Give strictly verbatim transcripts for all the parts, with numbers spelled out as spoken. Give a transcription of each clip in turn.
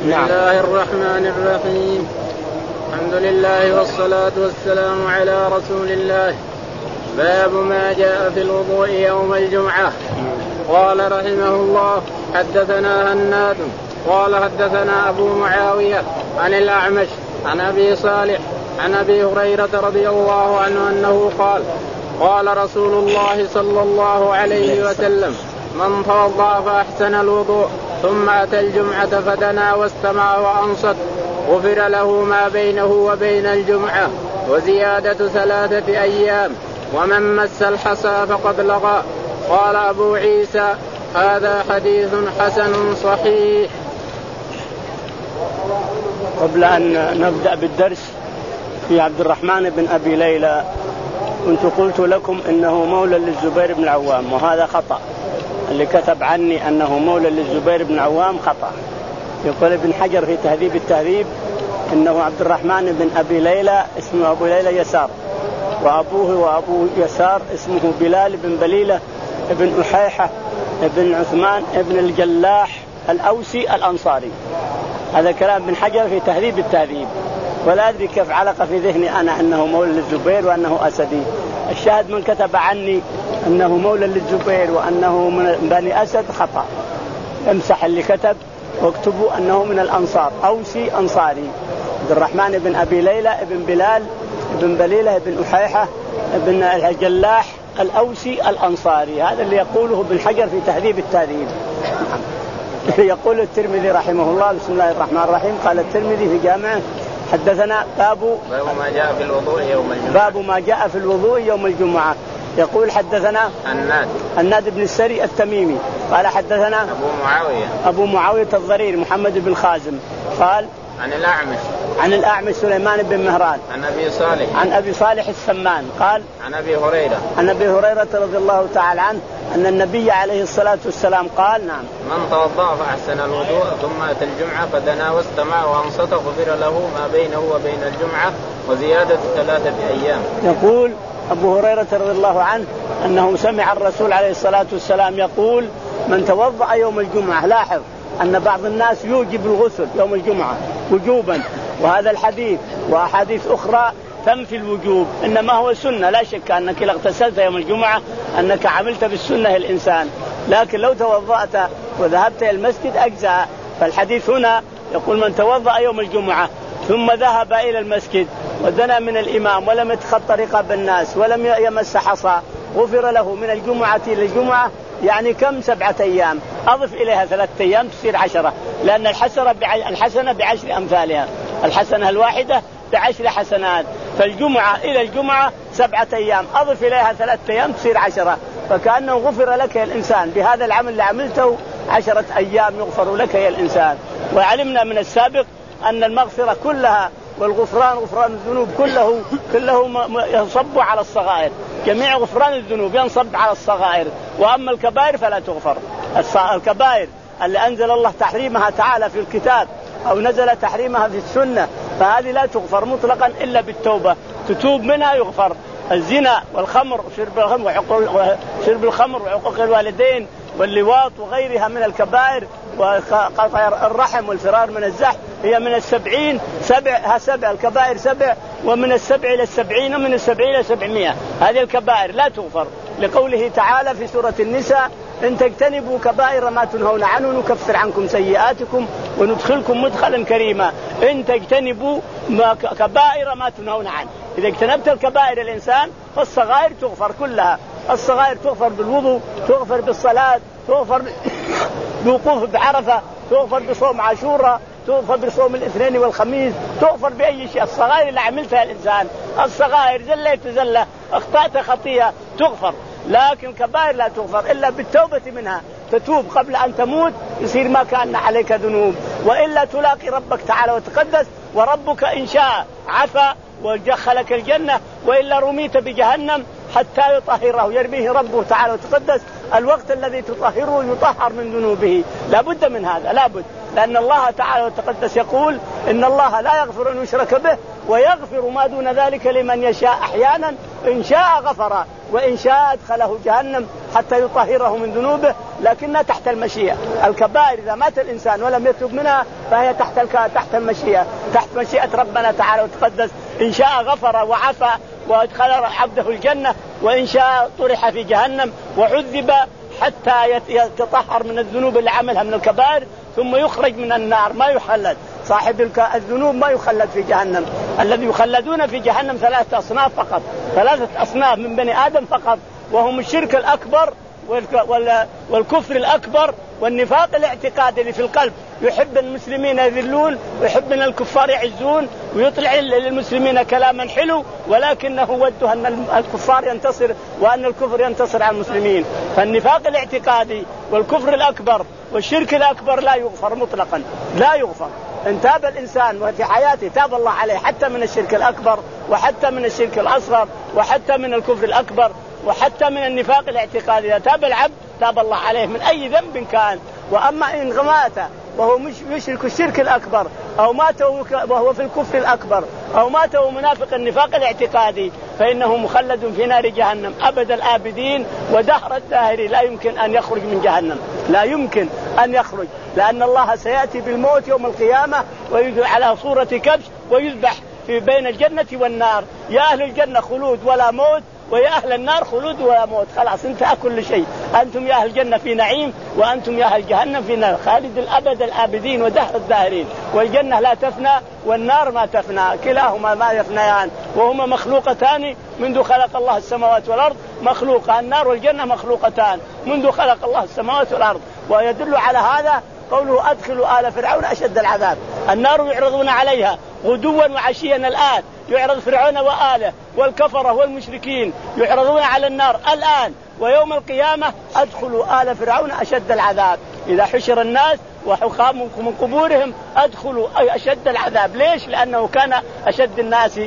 بسم نعم. الله الرحمن الرحيم. الحمد لله والصلاة والسلام على رسول الله. باب ما جاء في الوضوء يوم الجمعة. قال رحمه الله حدثنا هناد قال حدثنا أبو معاوية عن الأعمش عن أبي صالح عن أبي هريرة رضي الله عنه أنه قال قال رسول الله صلى الله عليه وسلم من توضأ فأحسن الوضوء ثم أتى الجمعة فدنا واستمع وأنصت غفر له ما بينه وبين الجمعة وزيادة ثلاثة أيام ومن مس الحصى فقد لغى. قال أبو عيسى هذا حديث حسن صحيح. قبل أن نبدأ بالدرس في عبد الرحمن بن أبي ليلى كنت قلت لكم إنه مولى للزبير بن العوام، وهذا خطأ. اللي كتب عني أنه مولى للزبير بن العوام خطأ. يقول ابن حجر في تهذيب التهذيب إنه عبد الرحمن بن أبي ليلى اسمه أبو ليلى يسار، وأبوه وأبو يسار اسمه بلال بن بليلة ابن أحيحة ابن عثمان ابن الجلاح الأوسي الأنصاري. هذا كلام ابن حجر في تهذيب التهذيب، ولا أدري كيف علق في ذهني أنا أنه مولى للزبير وأنه أسدي. الشاهد من كتب عني أنه مولى للزبير وأنه من بني أسد خطأ. امسح اللي كتب واكتبوا أنه من الأنصار، أوسي أنصاري. عبد الرحمن بن أبي ليلى ابن بلال ابن بليلة ابن أحيحة ابن الجلاح الأوسي الأنصاري. هذا اللي يقوله ابن حجر في تهذيب التهذيب. يقول الترمذي رحمه الله بسم الله الرحمن الرحيم. قال الترمذي في جامعه حدثنا باب باب ما جاء في الوضوء يوم الجمعة. باب ما جاء في الوضوء يوم الجمعة. يقول حدثنا الناد الناد بن السري التميمي قال حدثنا أبو معاوية أبو معاوية الضرير محمد بن خازم قال عن الأعمش عن الأعمش سليمان بن مهران عن أبي صالح عن أبي صالح السمان قال عن أبي هريرة عن أبي هريرة رضي الله تعالى عنه أن النبي عليه الصلاة والسلام قال نعم من توضأ فأحسن الوضوء ثم أتى الجمعة فدنا واستمع وأنصت غفر له ما بينه وبين الجمعة وزيادة ثلاثة أيام. يقول أبو هريرة رضي الله عنه أنه سمع الرسول عليه الصلاة والسلام يقول من توضأ يوم الجمعة. لاحظ أن بعض الناس يوجب الغسل يوم الجمعة وجوبا، وهذا الحديث وأحاديث أخرى تنفي الوجوب، إنما هو سنة. لا شك أنك لو اغتسلت يوم الجمعة أنك عملت بالسنة الإنسان، لكن لو توضأت وذهبت إلى المسجد أجزاء. فالحديث هنا يقول من توضأ يوم الجمعة ثم ذهب إلى المسجد ودنا من الإمام ولم يتخطى رقاب الناس ولم يمس حصى غفر له من الجمعة إلى الجمعة. يعني كم؟ سبعة أيام. أضف إليها ثلاثة أيام تصير عشرة، لأن الحسنة الحسنة بعشر أمثالها، الحسنة الواحدة بعشر حسنات. فالجمعة إلى الجمعة سبعة أيام، أضف إليها ثلاثة أيام تصير عشرة، فكأنه غفر لك يا الإنسان بهذا العمل اللي عملته عشرة أيام يغفر لك يا الإنسان. وعلمنا من السابق أن المغفرة كلها والغفران غفران الذنوب كله كله ينصب على الصغائر. جميع غفران الذنوب ينصب على الصغائر، وأما الكبائر فلا تغفر. الكبائر اللي أنزل الله تحريمها تعالى في الكتاب أو نزل تحريمها في السنة فهذه لا تغفر مطلقا إلا بالتوبة، تتوب منها يغفر. الزنا والخمر وشرب الخمر وشرب الخمر وعقوق الوالدين واللواط وغيرها من الكبائر، وقطع الرحم والفرار من الزحف هي من السبعين. سبع سبع الكبائر سبع، ومن السبع إلى السبعين ومن السبعين إلى سبعمائة. هذه الكبائر لا تغفر، لقوله تعالى في سورة النساء إن تجتنبوا كبائر ما تنهون عنه نكفر عنكم سيئاتكم وندخلكم مدخلا كريما. إن تجتنبوا كبائر ما تنهون عنه، إذا اجتنبت الكبائر الإنسان فالصغائر تغفر كلها. الصغائر تغفر بالوضوء، تغفر بالصلاة، تغفر بالوقوف بعرفة، تغفر بصوم عاشوراء، تغفر بصوم الاثنين والخميس، تغفر بأي شيء. الصغائر اللي عملتها الإنسان، الصغائر زليت زلة أخطأت خطيئة تغفر، لكن كبائر لا تغفر إلا بالتوبة منها. تتوب قبل أن تموت يصير ما كان عليك ذنوب، وإلا تلاقي ربك تعالى وتقدس، وربك إن شاء عفا ودخلك الجنة، وإلا رميت بجهنم حتى يطهره، يرميه ربه تعالى وتقدس. الوقت الذي تطهره يطهر من ذنوبه، لا بد من هذا، لا بد، لأن الله تعالى وتقدس يقول إن الله لا يغفر أن يشرك به ويغفر ما دون ذلك لمن يشاء. أحيانا إن شاء غفر وإن شاء أدخله جهنم حتى يطهره من ذنوبه، لكنها تحت المشيئة. الكبائر إذا مات الإنسان ولم يتوب منها فهي تحت تحت المشيئة، تحت مشيئة ربنا تعالى وتقدس. إن شاء غفر وعفى وأدخل عبده الجنة، وإن شاء طرح في جهنم وعذب حتى يتطهر من الذنوب اللي عملها من الكبائر، ثم يخرج من النار ما يخلد. صاحب الذنوب ما يخلد في جهنم. الذي يخلدون في جهنم ثلاثة أصناف فقط، ثلاثة أصناف من بني آدم فقط، وهم الشرك الأكبر والكفر الأكبر والنفاق الاعتقادي اللي في القلب. يحب المسلمين يذلون ويحب من الكفار يعزون، ويطلع للمسلمين كلاما حلو، ولكنه وده أن الكفار ينتصر وأن الكفر ينتصر على المسلمين. فالنفاق الاعتقادي والكفر الأكبر والشرك الأكبر لا يغفر مطلقا، لا يغفر. إن تاب الإنسان وفي حياته تاب الله عليه حتى من الشرك الأكبر وحتى من الشرك الأصغر وحتى من الكفر الأكبر وحتى من النفاق الاعتقادي. إذا تاب العبد تاب الله عليه من أي ذنب كان. وأما إن مات وهو مش يشرك الشرك الأكبر، أو مات وهو في الكفر الأكبر، أو مات وهو منافق النفاق الاعتقادي، فإنه مخلد في نار جهنم أبد الآبدين ودهر الداهر. لا يمكن أن يخرج من جهنم، لا يمكن أن يخرج، لأن الله سيأتي بالموت يوم القيامة ويذبح على صورة كبش ويذبح في بين الجنة والنار. يا أهل الجنة خلود ولا موت، ويا أهل النار خلود ولا موت. خلاص انتهى كل شيء. أنتم يا أهل الجنة في نعيم، وأنتم يا أهل جهنم في نار، خالد الأبد الآبدين ودهر الداهرين. والجنة لا تفنى والنار ما تفنى، كلاهما ما يفنيان، وهما مخلوقتان منذ خلق الله السماوات والأرض. مخلوقة النار والجنة مخلوقتان منذ خلق الله السماوات والأرض. ويدل على هذا قوله أدخلوا آل فرعون أشد العذاب. النار يعرضون عليها غدوا وعشيا الآن، يعرض فرعون وآله والكفرة والمشركين يعرضون على النار الآن. ويوم القيامة أدخلوا آل فرعون أشد العذاب. إذا حشر الناس وحقاموا من قبورهم أدخلوا أشد العذاب. ليش؟ لأنه كان أشد الناس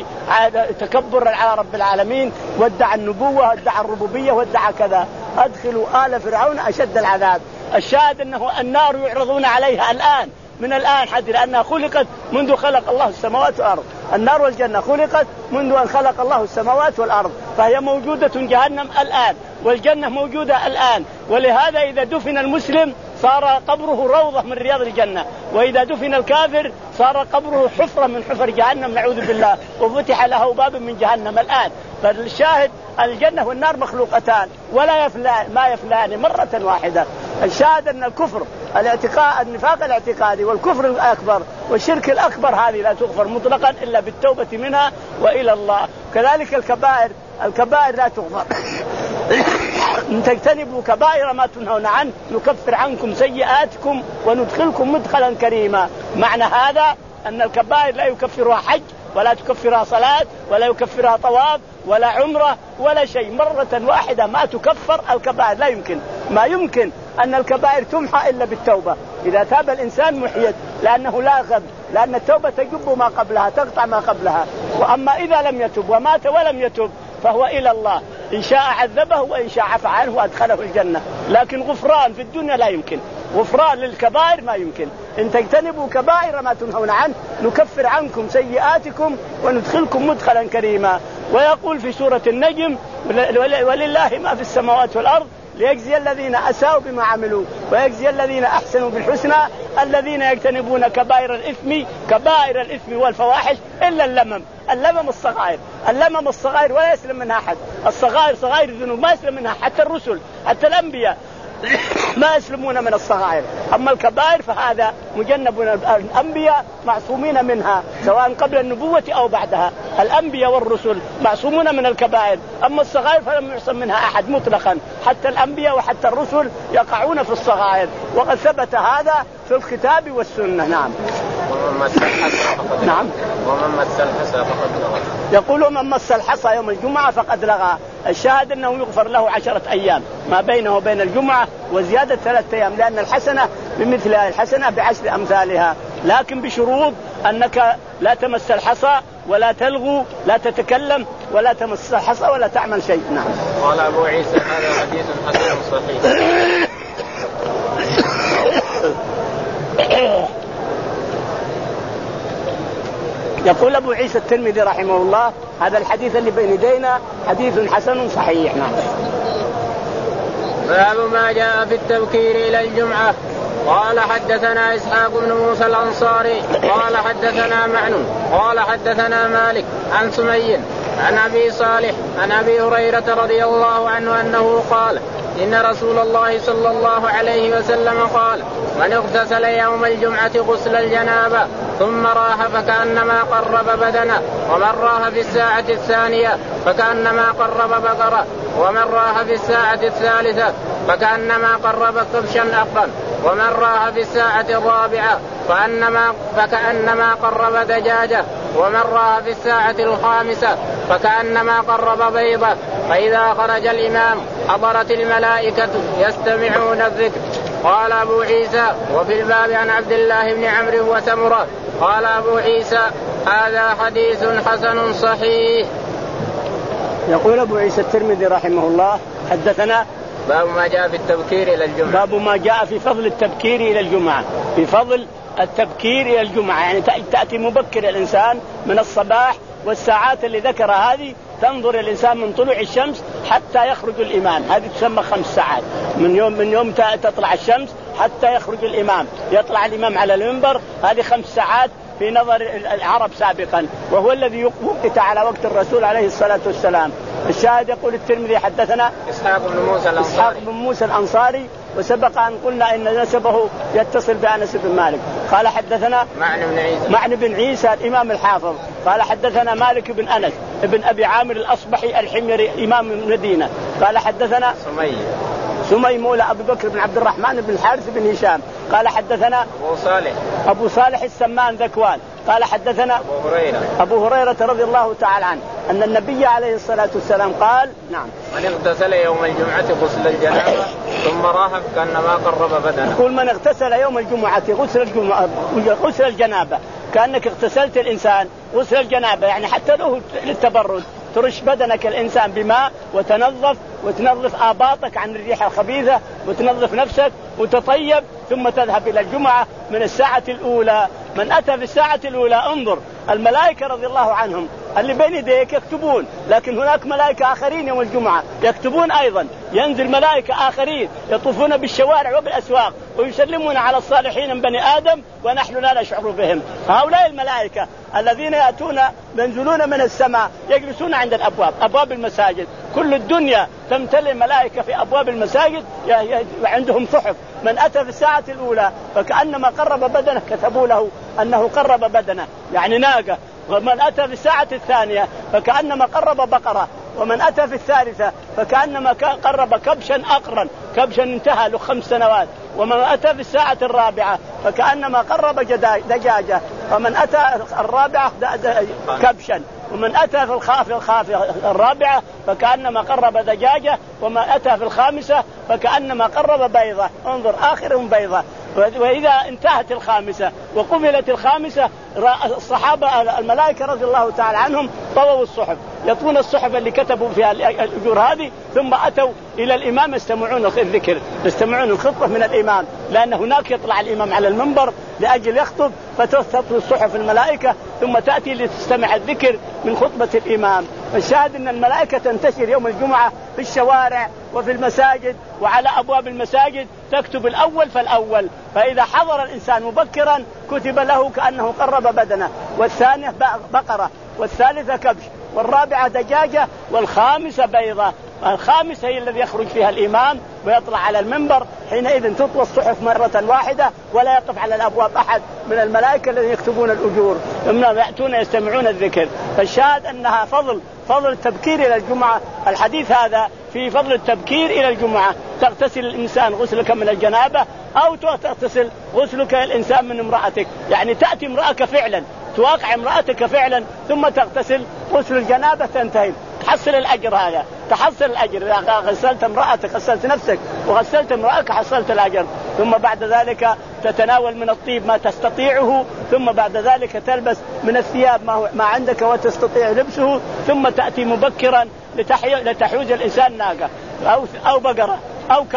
تكبرا على رب العالمين، وادعى النبوة وادعى الربوبية وادعى كذا. أدخلوا آل فرعون أشد العذاب. الشاهد أنه النار يعرضون عليها الآن، من الآن حتى، لأنها خلقت منذ خلق الله السماوات والأرض. النار والجنة خلقت منذ أن خلق الله السماوات والأرض، فهي موجودة جهنم الآن، والجنة موجودة الآن. ولهذا إذا دفن المسلم صار قبره روضة من رياض الجنة، وإذا دفن الكافر صار قبره حفرة من حفر جهنم نعوذ بالله، وفتح له باب من جهنم الآن. فالشاهد الجنة والنار مخلوقتان ولا يفلان، ما يفلان مرة واحدة. الشاهد أن الكفر الاعتقاد النفاق الاعتقادي والكفر الأكبر والشرك الأكبر هذه لا تغفر مطلقا إلا بالتوبة منها وإلى الله. كذلك الكبائر الكبائر لا تغفر. إن تجتنبوا كبائر ما تنهون عنه نكفر عنكم سيئاتكم وندخلكم مدخلا كريما. معنى هذا أن الكبائر لا يكفرها حج ولا تكفرها صلاة ولا يكفرها طواف ولا عمرة ولا شيء. مرة واحدة ما تكفر الكبائر، لا يمكن، ما يمكن أن الكبائر تمحى إلا بالتوبة. إذا تاب الإنسان محيت، لأنه لا غب، لأن التوبة تجب ما قبلها، تقطع ما قبلها. وأما إذا لم يتب ومات ولم يتب فهو إلى الله، إن شاء عذبه وإن شاء عفى عنه وأدخله الجنة. لكن غفران في الدنيا لا يمكن، غفران للكبائر ما يمكن. إن تجتنبوا كبائر ما تنهون عنه نكفر عنكم سيئاتكم وندخلكم مدخلا كريما. ويقول في سورة النجم ولله ما في السماوات والأرض ليجزي الذين أساءوا بما عملوا ويجزي الذين أحسنوا بالحسنى الذين يجتنبون كبائر الإثم كبائر الإثم والفواحش إلا اللمم. اللمم الصغائر، اللمم الصغائر ولا يسلم منها أحد. الصغائر صغائر الذنوب ما يسلم منها حتى الرسل، حتى الأنبياء ما يسلمون من الصغائر. أما الكبائر فهذا مجنب، الأنبياء معصومين منها سواء قبل النبوة أو بعدها. الأنبياء والرسل معصومون من الكبائر، أما الصغائر فلم يعصم منها أحد مطلقا. حتى الأنبياء وحتى الرسل يقعون في الصغائر، وقد ثبت هذا في الكتاب والسنة. نعم. ومن مس الحصى فقد نعم. ومن مس الحصى فقد لغى. يقول من مس الحصى يوم الجمعة فقد لغى. الشاهد أنه يغفر له عشرة أيام ما بينه وبين الجمعة وزيادة ثلاثة أيام، لأن الحسنة بمثلها، الحسنة بعشر أمثالها، لكن بشروط أنك لا تمس الحصى ولا تلغو، لا تتكلم ولا تمس الحصى ولا تعمل شيء. نعم. قال أبو عيسى هذا حديث حسن صحيح. يقول أبو عيسى الترمذي رحمه الله هذا الحديث اللي بين يدينا حديث حسن صحيح. نعم. باب ما جاء في التبكير إلى الجمعة. قال حدثنا إسحاق بن موسى الأنصاري قال حدثنا معن قال حدثنا مالك عن سمي عن أبي صالح عن أبي هريرة رضي الله عنه أنه قال إن رسول الله صلى الله عليه وسلم قال من اغتسل يوم الجمعة غسل الجنابة ثم راح فكأنما قرب بدنه ومن راح في الساعة الثانية فكأنما قرب بقرة ومن راح في الساعة الثالثة فكأنما قرب كبشا أقرا ومن راح في الساعة الرابعة فأنما فكأنما قرب دجاجة ومن راح في الساعة الخامسة فكأنما قرب بيضة. فإذا خرج الإمام حضرت الملائكة يستمعون الذكر. قال أبو عيسى وفي الباب عن عبد الله بن عمرو وسمرة. قال أبو عيسى هذا حديث حسن صحيح. يقول أبو عيسى الترمذي رحمه الله حدثنا باب ما جاء في التبكير إلى الجمعة. باب ما جاء في فضل التبكير إلى الجمعة. في فضل التبكير إلى الجمعة يعني تأتي مبكر الإنسان من الصباح والساعات اللي ذكرها هذه تنظر الإنسان من طلوع الشمس حتى يخرج الإمام. هذه تسمى خمس ساعات من يوم من يوم تطلع الشمس حتى يخرج الإمام يطلع الإمام على المنبر. هذه خمس ساعات في نظر العرب سابقا وهو الذي وقت على وقت الرسول عليه الصلاة والسلام. الشاهد يقول الترمذي حدثنا إسحاق بن موسى الأنصاري. إسحاق بن موسى الأنصاري وسبق أن قلنا إن نسبه يتصل بأنس بن مالك. قال حدثنا معن بن عيسى معن بن عيسى الإمام الحافظ قال حدثنا مالك بن أنس ابن أبي عامر الأصبحي الحميري إمام المدينة. قال حدثنا سمي سمي مولى أبي بكر بن عبد الرحمن بن الحارث بن هشام. قال حدثنا أبو صالح أبو صالح السمان ذكوان. قال حدثنا أبو هريرة أبو هريرة رضي الله تعالى عنه أن النبي عليه الصلاة والسلام قال نعم من اغتسل يوم الجمعة غسل الجنابة ثم راح كأنما قرب بدنه. يقول من اغتسل يوم الجمعة غسل الجمعة غسل الجنابة كأنك اغتسلت الإنسان غسل الجنابة يعني حتى له للتبرد ترش بدنك الإنسان بماء وتنظف وتنظف آباطك عن الريح الخبيثة وتنظف نفسك وتطيب ثم تذهب إلى الجمعة من الساعة الأولى. من أتى في الساعة الأولى انظر الملائكة رضي الله عنهم اللي بين يديك يكتبون لكن هناك ملائكة آخرين يوم الجمعة يكتبون أيضا. ينزل ملائكة آخرين يطوفون بالشوارع وبالأسواق ويسلمون على الصالحين من بني آدم ونحن لا نشعر بهم. هؤلاء الملائكة الذين يأتون ينزلون من السماء يجلسون عند الأبواب أبواب المساجد. كل الدنيا تمتلئ ملائكة في أبواب المساجد وعندهم صحف. من أتى في الساعة الأولى فكأنما قرب بدنه كتبوا له أنه قرب بدنه يعني ناقة. ومن أتى في الساعة الثانية فكأنما قرب بقرة. ومن أتى في الثالثة فكأنما قرب كبشا أقرا كبشا انتهى له خمس سنوات. ومن أتى في الساعة الرابعة فكأنما قرب دجاجة. ومن أتى الرابعة كبشا. ومن أتى في الخافة الخافة الرابعة فكأنما قرب دجاجة. ومن أتى في الخامسة فكأنما قرب بيضة. انظر آخرهم بيضة. وإذا انتهت الخامسة وقبلت الخامسة الصحابة الملائكة رضي الله تعالى عنهم طووا الصحف يطون الصحف اللي كتبوا فيها الأجور هذه ثم أتوا إلى الإمام يستمعون الذكر يستمعون الخطبة من الإمام لأن هناك يطلع الإمام على المنبر لأجل يخطب فتثبت الصحف الملائكة ثم تأتي لتستمع الذكر من خطبة الإمام. الشاهد أن الملائكة تنتشر يوم الجمعة في الشوارع وفي المساجد وعلى أبواب المساجد تكتب الأول فالأول. فإذا حضر الإنسان مبكرا كتب له كأنه قرب بدنه والثانية بقرة والثالثة كبش والرابعة دجاجة والخامسة بيضة. الخامسة هي الذي يخرج فيها الإمام ويطلع على المنبر حينئذ تطوى الصحف مرة واحدة ولا يقف على الأبواب أحد من الملائكة الذين يكتبون الأجور ثم يأتون يستمعون الذكر. فالشاهد أنها فضل فضل التبكير إلى الجمعة. الحديث هذا في فضل التبكير إلى الجمعة. تغتسل الإنسان غسلك من الجنابة أو تغتسل غسلك الإنسان من امرأتك يعني تأتي امرأتك فعلا تواقع امرأتك فعلا ثم تغتسل غسل الجنابة تنتهي تحصل الأجر. هذا تحصل الأجر إذا غسلت امرأتك غسلت نفسك وغسلت امرأتك حصلت الأجر. ثم بعد ذلك تتناول من الطيب ما تستطيعه ثم بعد ذلك تلبس من الثياب ما عندك وتستطيع لبسه ثم تأتي مبكرا لتحوز الإنسان ناقة أو أو بقرة أو كبش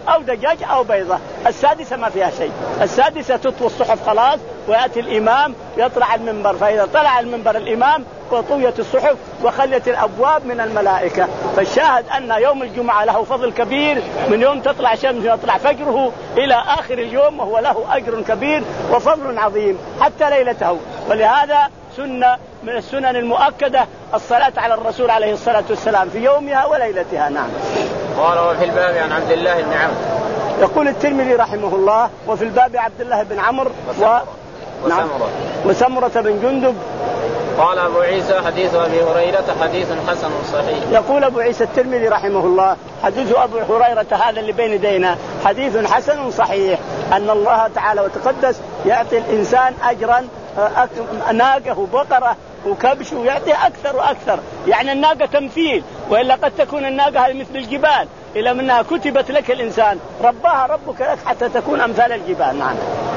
أو دجاج أو بيضة. السادسة ما فيها شيء. السادسة تطوي الصحف خلاص ويأتي الإمام يطلع المنبر، فإذا طلع المنبر الإمام وطويت الصحف وخلت الأبواب من الملائكة. فالشاهد أن يوم الجمعة له فضل كبير من يوم تطلع شمس يطلع فجره إلى آخر اليوم، وهو له أجر كبير وفضل عظيم حتى ليلته. ولهذا سنة من السنن المؤكدة الصلاة على الرسول عليه الصلاة والسلام في يومها وليلتها. نعم. قال وفي الباب عن عبد الله بن عمرو. يقول الترمذي رحمه الله وفي الباب عبد الله بن عمرو وسمرة. و... نعم. وسمرة بن جندب. قال أبو عيسى حديث أبي هريرة حديث حسن صحيح. يقول أبو عيسى الترمذي رحمه الله حديث أبو هريرة هذا اللي بين يدينا حديث حسن صحيح، أن الله تعالى وتقدس يعطي الإنسان أجرا ناقة وبقرة وكبش ويعطي أكثر وأكثر. يعني الناقة تمثيل، وإلا قد تكون الناقة مثل الجبال، إلى منها كتبت لك الإنسان رباها ربك لك حتى تكون أمثال الجبال. نعم.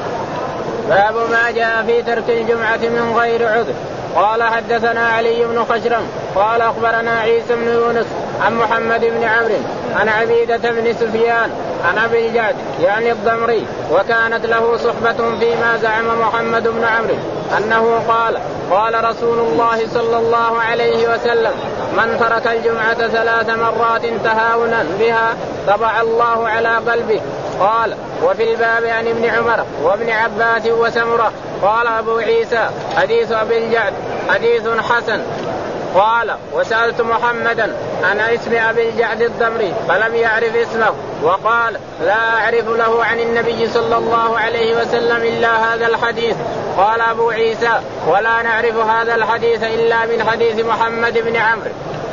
باب ما جاء في ترك الجمعة من غير عذر. قال حدثنا علي بن خشرم قال أخبرنا عيسى بن يونس عن محمد بن عمرو عن عبيدة بن سفيان عن أبي الجعد يعني الضمري، وكانت له صحبة فيما زعم محمد بن عمرو أنه قال قال رسول الله صلى الله عليه وسلم من ترك الجمعة ثلاث مرات تهاونا بها طبع الله على قلبه. قال وفي الباب عن ابن عمر وابن عباس وسمرة. قال أبو عيسى حديث أبي الجعد حديث حسن. قال وسألت محمدا عن اسم أبي الجعد الضمري فلم يعرف اسمه، وقال لا أعرف له عن النبي صلى الله عليه وسلم إلا هذا الحديث. قال أبو عيسى ولا نعرف هذا الحديث إلا من حديث محمد بن عمرو.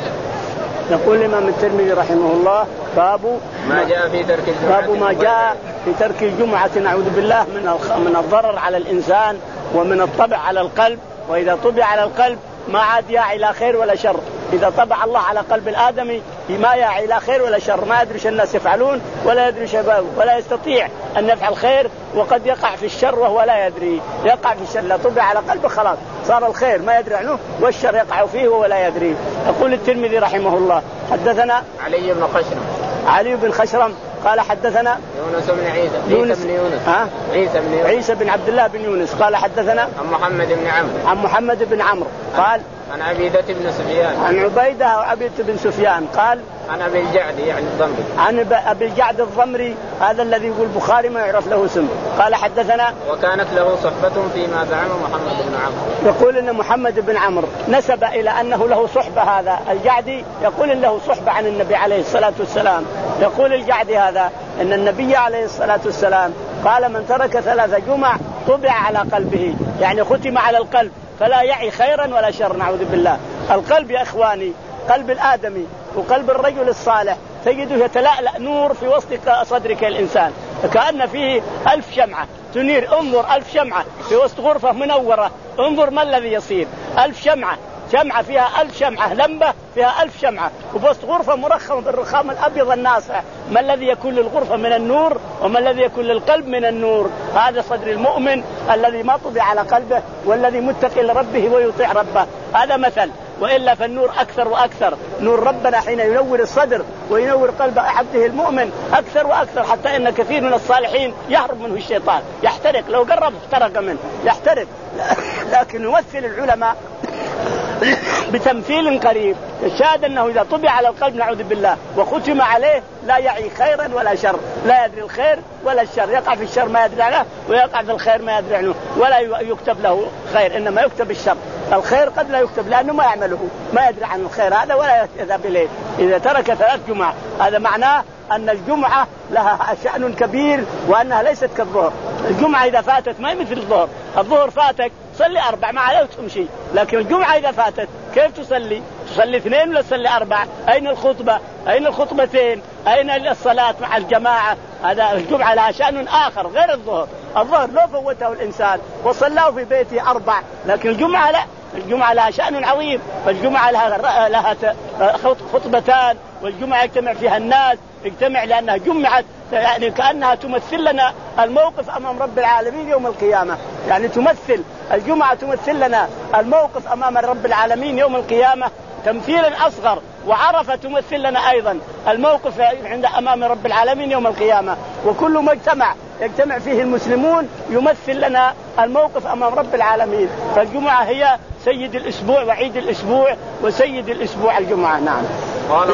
يقول الإمام الترمذي رحمه الله باب ما جاء في ترك الجمعة باب ما جاء في ترك الجمعة نعوذ بالله من من الضرر على الإنسان ومن الطبع على القلب. وإذا طبع على القلب ما عاد يعي لا خير ولا شر. إذا طبع الله على قلب الآدمي ما يعي لا خير ولا شر، ما يدري الناس يفعلون ولا يدري شباب ولا يستطيع أن يفعل خير، وقد يقع في الشر وهو لا يدري. يقع في الشر لا طبع على قلبه خلاص صار الخير ما يدري عنه والشر يقع فيه وهو لا يدري. يقول الترمذي رحمه الله حدثنا علي بن خشرم علي بن خشرم قال حدثنا يونس بن عيسى يونس بن يونس ها عيسى بن يونس عيسى بن عبد الله بن يونس قال حدثنا عن محمد بن عمرو عن محمد بن عمرو قال عن عبيدة بن سفيان عن عبيدة وعبيدة بن سفيان قال عن أبي الجعد يعني الضمري عن أبي الجعد الضمري هذا الذي يقول البخاري ما يعرف له اسم. قال حدثنا وكانت له صحبة فيما زعم محمد بن عمرو. يقول إن محمد بن عمرو نسب إلى أنه له صحبة. هذا الجعدي يقول إن له صحبة عن النبي عليه الصلاة والسلام. يقول الجعدي هذا أن النبي عليه الصلاة والسلام قال من ترك ثلاث جمع طبع على قلبه، يعني ختم على القلب فلا يعي خيرا ولا شر. نعوذ بالله. القلب يا إخواني قلب الآدمي وقلب الرجل الصالح تجده يتلألأ نور في وسط صدرك الإنسان كأن فيه ألف شمعة تنير. انظر ألف شمعة في وسط غرفة منورة، انظر ما الذي يصير. ألف شمعة شمعة فيها ألف شمعة لمبة فيها ألف شمعة وبوسط غرفة مرخمة بالرخام الأبيض الناصع. ما الذي يكون للغرفة من النور وما الذي يكون للقلب من النور؟ هذا صدر المؤمن الذي ما طبع على قلبه والذي متقي لربه ويطيع ربه. هذا مثل، وإلا فالنور أكثر وأكثر. نور ربنا حين ينور الصدر وينور قلب عبده المؤمن أكثر وأكثر، حتى إن كثير من الصالحين يهرب منه الشيطان يحترق، لو قرب احترق منه يحترق. لكن يمثل العلماء بتمثيل قريب الشاهد أنه إذا طبع على القلب نعوذ بالله وختم عليه لا يعي خيرا ولا شر، لا يدري الخير ولا الشر، يقع في الشر ما يدري عنه ويقع في الخير ما يدري عنه، ولا يكتب له خير إنما يكتب الشر. الخير قد لا يكتب لأنه ما يعمله، ما يدري عن الخير هذا ولا يذهب إليه. إذا ترك ثلاث جمعة هذا معناه أن الجمعة لها شأن كبير وأنها ليست كالظهر. الجمعة إذا فاتت ما مثل الظهر، الظهر فاتك صلي أربع ما عليه تمشي، لكن الجمعة إذا فاتت كيف تصلي؟ تصلي اثنين ولا تصلي أربعة؟ أين الخطبة؟ أين الخطبتين؟ أين الصلاة مع الجماعة؟ هذا الجمعة لها شأن آخر غير الظهر. الظهر لو فوته الإنسان وصلاه في بيته أربع، لكن الجمعة لا، الجمعة لها شأن عظيم. فالجمعة لها لها خطبتان، والجمعة يجتمع فيها الناس، يجتمع لأنها جمعت، يعني كأنها تمثل لنا الموقف أمام رب العالمين يوم القيامة. يعني تمثل الجمعة تمثل لنا الموقف أمام رب العالمين يوم القيامة تمثيلا أصغر وعرفة تمثل لنا أيضا الموقف عند أمام رب العالمين يوم القيامة، وكل مجتمع يجتمع فيه المسلمون يمثل لنا الموقف أمام رب العالمين. فالجمعة هي سيد الأسبوع وعيد الأسبوع وسيد الأسبوع الجمعة. نعم. قال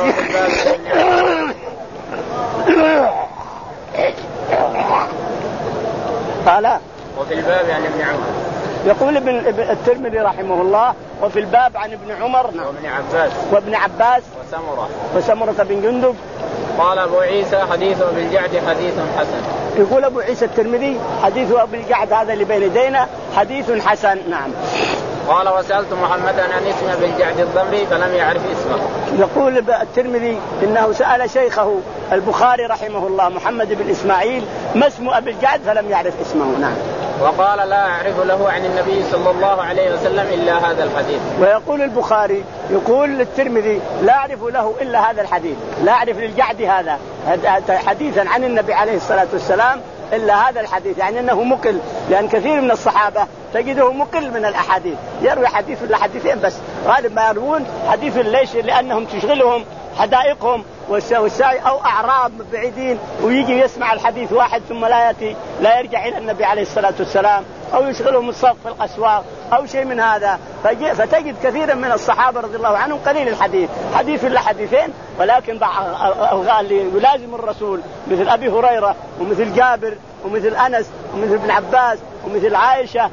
قال وفي الباب عن ابن عمر. يقول ابن الترمذي رحمه الله وفي الباب عن ابن عمر وابن عباس وابن عباس وسمرة وسمرة بن جندب. قال أبو عيسى حديث أبي الجعد حديث حسن. يقول أبو عيسى الترمذي حديث أبي الجعد هذا اللي بين يدينا حديث حسن. نعم. قال وسألت محمدا عن اسم أبي الجعد الضمري فلم يعرف اسمه. يقول الترمذي إنه سأل شيخه البخاري رحمه الله محمد بن إسماعيل ما اسم أبي الجعد فلم يعرف اسمه. نعم. وقال لا أعرف له عن النبي صلى الله عليه وسلم إلا هذا الحديث. ويقول البخاري يقول للترمذي لا أعرف له إلا هذا الحديث، لا أعرف للجعد هذا حديثا عن النبي عليه الصلاة والسلام إلا هذا الحديث، يعني أنه مقل، لأن كثير من الصحابة تجده مقل من الأحاديث، يروي حديث ولا حديثين بس، غالب ما يروون حديث ليش؟ لأنهم تشغلهم حدائقهم والسعي أو أعراب بعيدين ويجي يسمع الحديث واحد ثم لا يأتي لا يرجع إلى النبي عليه الصلاة والسلام، أو يشغلهم الصف في الأسواق أو شيء من هذا. فتجد كثيرا من الصحابة رضي الله عنهم قليل الحديث، حديث ولا حديثين، ولكن بعض اللي يلازم الرسول مثل أبي هريرة ومثل جابر ومثل أنس ومثل ابن عباس ومثل عائشة،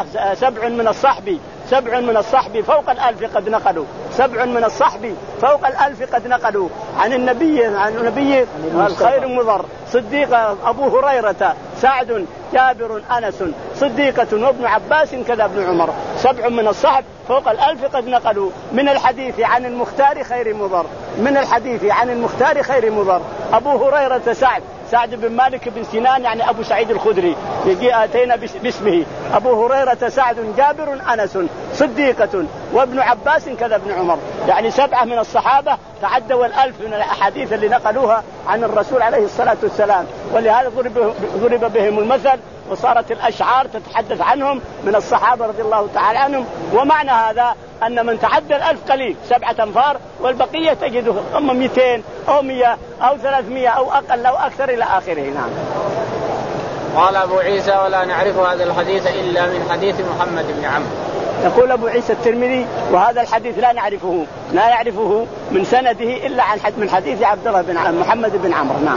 سبع من الصحب سبع من الصحب فوق الألف قد نقلوا، سبع من الصحب فوق الألف قد نقلوا عن النبي عن النبي الخير مضر، صديقة أبو هريرة، سعد، جابر، أنس، صديقة، وابن عباس كذا ابن عمر، سبع من الصحب فوق الألف قد نقلوا من الحديث عن المختار خير مضر، من الحديث عن المختار خير مضر. أبو هريرة سعد سعد بن مالك بن سنان يعني أبو سعيد الخدري يجي آتينا باسمه، أبو هريرة، سعد، جابر، أنس، صديقة، وابن عباس كذا ابن عمر، يعني سبعة من الصحابة تعدوا الألف من الأحاديث اللي نقلوها عن الرسول عليه الصلاة والسلام، ولهذا ضرب, ضرب بهم المثل وصارت الأشعار تتحدث عنهم من الصحابة رضي الله تعالى عنهم. ومعنى هذا أن من تعدى الألف قليل، سبعة أنفار، والبقية تجده أما مئتين أو مئة أو ثلاثمئة أو أقل أو أكثر إلى آخره. نعم. قال أبو عيسى ولا نعرف هذا الحديث إلا من حديث محمد بن عمرو. يقول أبو عيسى الترمذي وهذا الحديث لا نعرفه لا يعرفه من سنده إلا عن من حديث عبد الله بن محمد بن عمرو. نعم.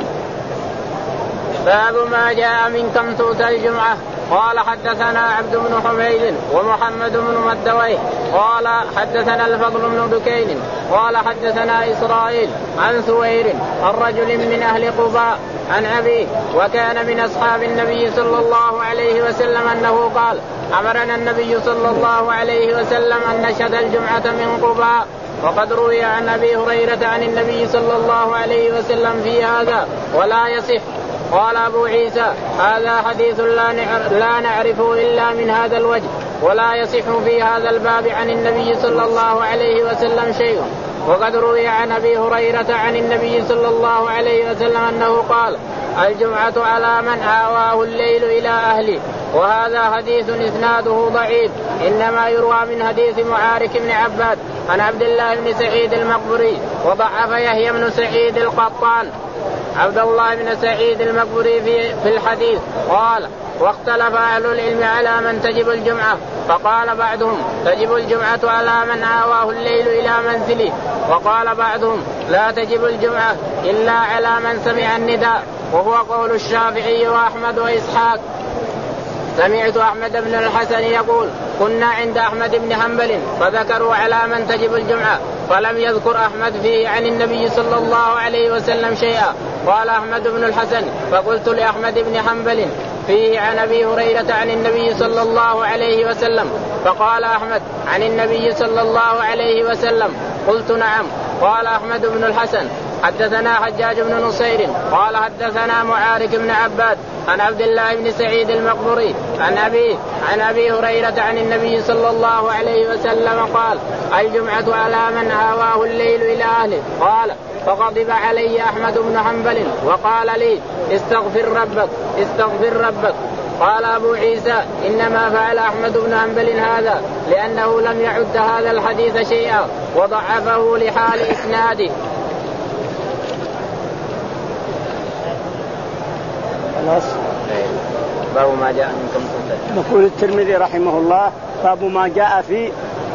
باب ما جاء من كم تؤتى الجمعة. قال حدثنا عبد بن حميد ومحمد بن مدويه قال حدثنا الفضل بن دكين قال حدثنا إسرائيل عن ثوير الرجل من أهل قباء عن أبيه وكان من أصحاب النبي صلى الله عليه وسلم أنه قال أمرنا النبي صلى الله عليه وسلم أن نشهد الجمعة من قباء. وقد روي عن أبي هريرة عن النبي صلى الله عليه وسلم في هذا ولا يصح. قال أبو عيسى هذا حديث لا نعرفه إلا من هذا الوجه ولا يصح في هذا الباب عن النبي صلى الله عليه وسلم شيء. وقد روي عن أبي هريرة عن النبي صلى الله عليه وسلم أنه قال الجمعة على من آواه الليل إلى أهله. وهذا حديث إسناده ضعيف إنما يروى من حديث معارك بن عباد عن عبد الله بن سعيد المقبري وضعف يحيى بن سعيد القطان عبد الله بن سعيد المقبري في, في الحديث. قال واختلف أهل العلم على من تجب الجمعة فقال بعضهم تجب الجمعة على من آواه الليل إلى منزله وقال بعضهم لا تجب الجمعة إلا على من سمع النداء وهو قول الشافعي وأحمد وإسحاق. سمعت أحمد بن الحسن يقول كنا عند أحمد بن حنبل فذكروا على من تجب الجمعة فلم يذكر أحمد فيه عن النبي صلى الله عليه وسلم شيئا. قال أحمد بن الحسن فقلت لأحمد بن حنبل فيه عن أبي هريرة عن النبي صلى الله عليه وسلم فقال أحمد عن النبي صلى الله عليه وسلم. قلت نعم. قال أحمد بن الحسن حدثنا حجاج بن نصير قال حدثنا معارك بن عباد عن عبد الله بن سعيد المقبري عن أبي عن أبي هريرة عن النبي صلى الله عليه وسلم قال الجمعة على من آواه الليل إلى أهله. قال فغضب علي أحمد بن حنبل وقال لي استغفر ربك استغفر ربك. قال أبو عيسى إنما فعل أحمد بن حنبل هذا لأنه لم يعد هذا الحديث شيئا وضعفه لحال إسناده. خلاص. باب ما جاء من كم تؤتى. يقول الترمذي رحمه الله باب ما جاء في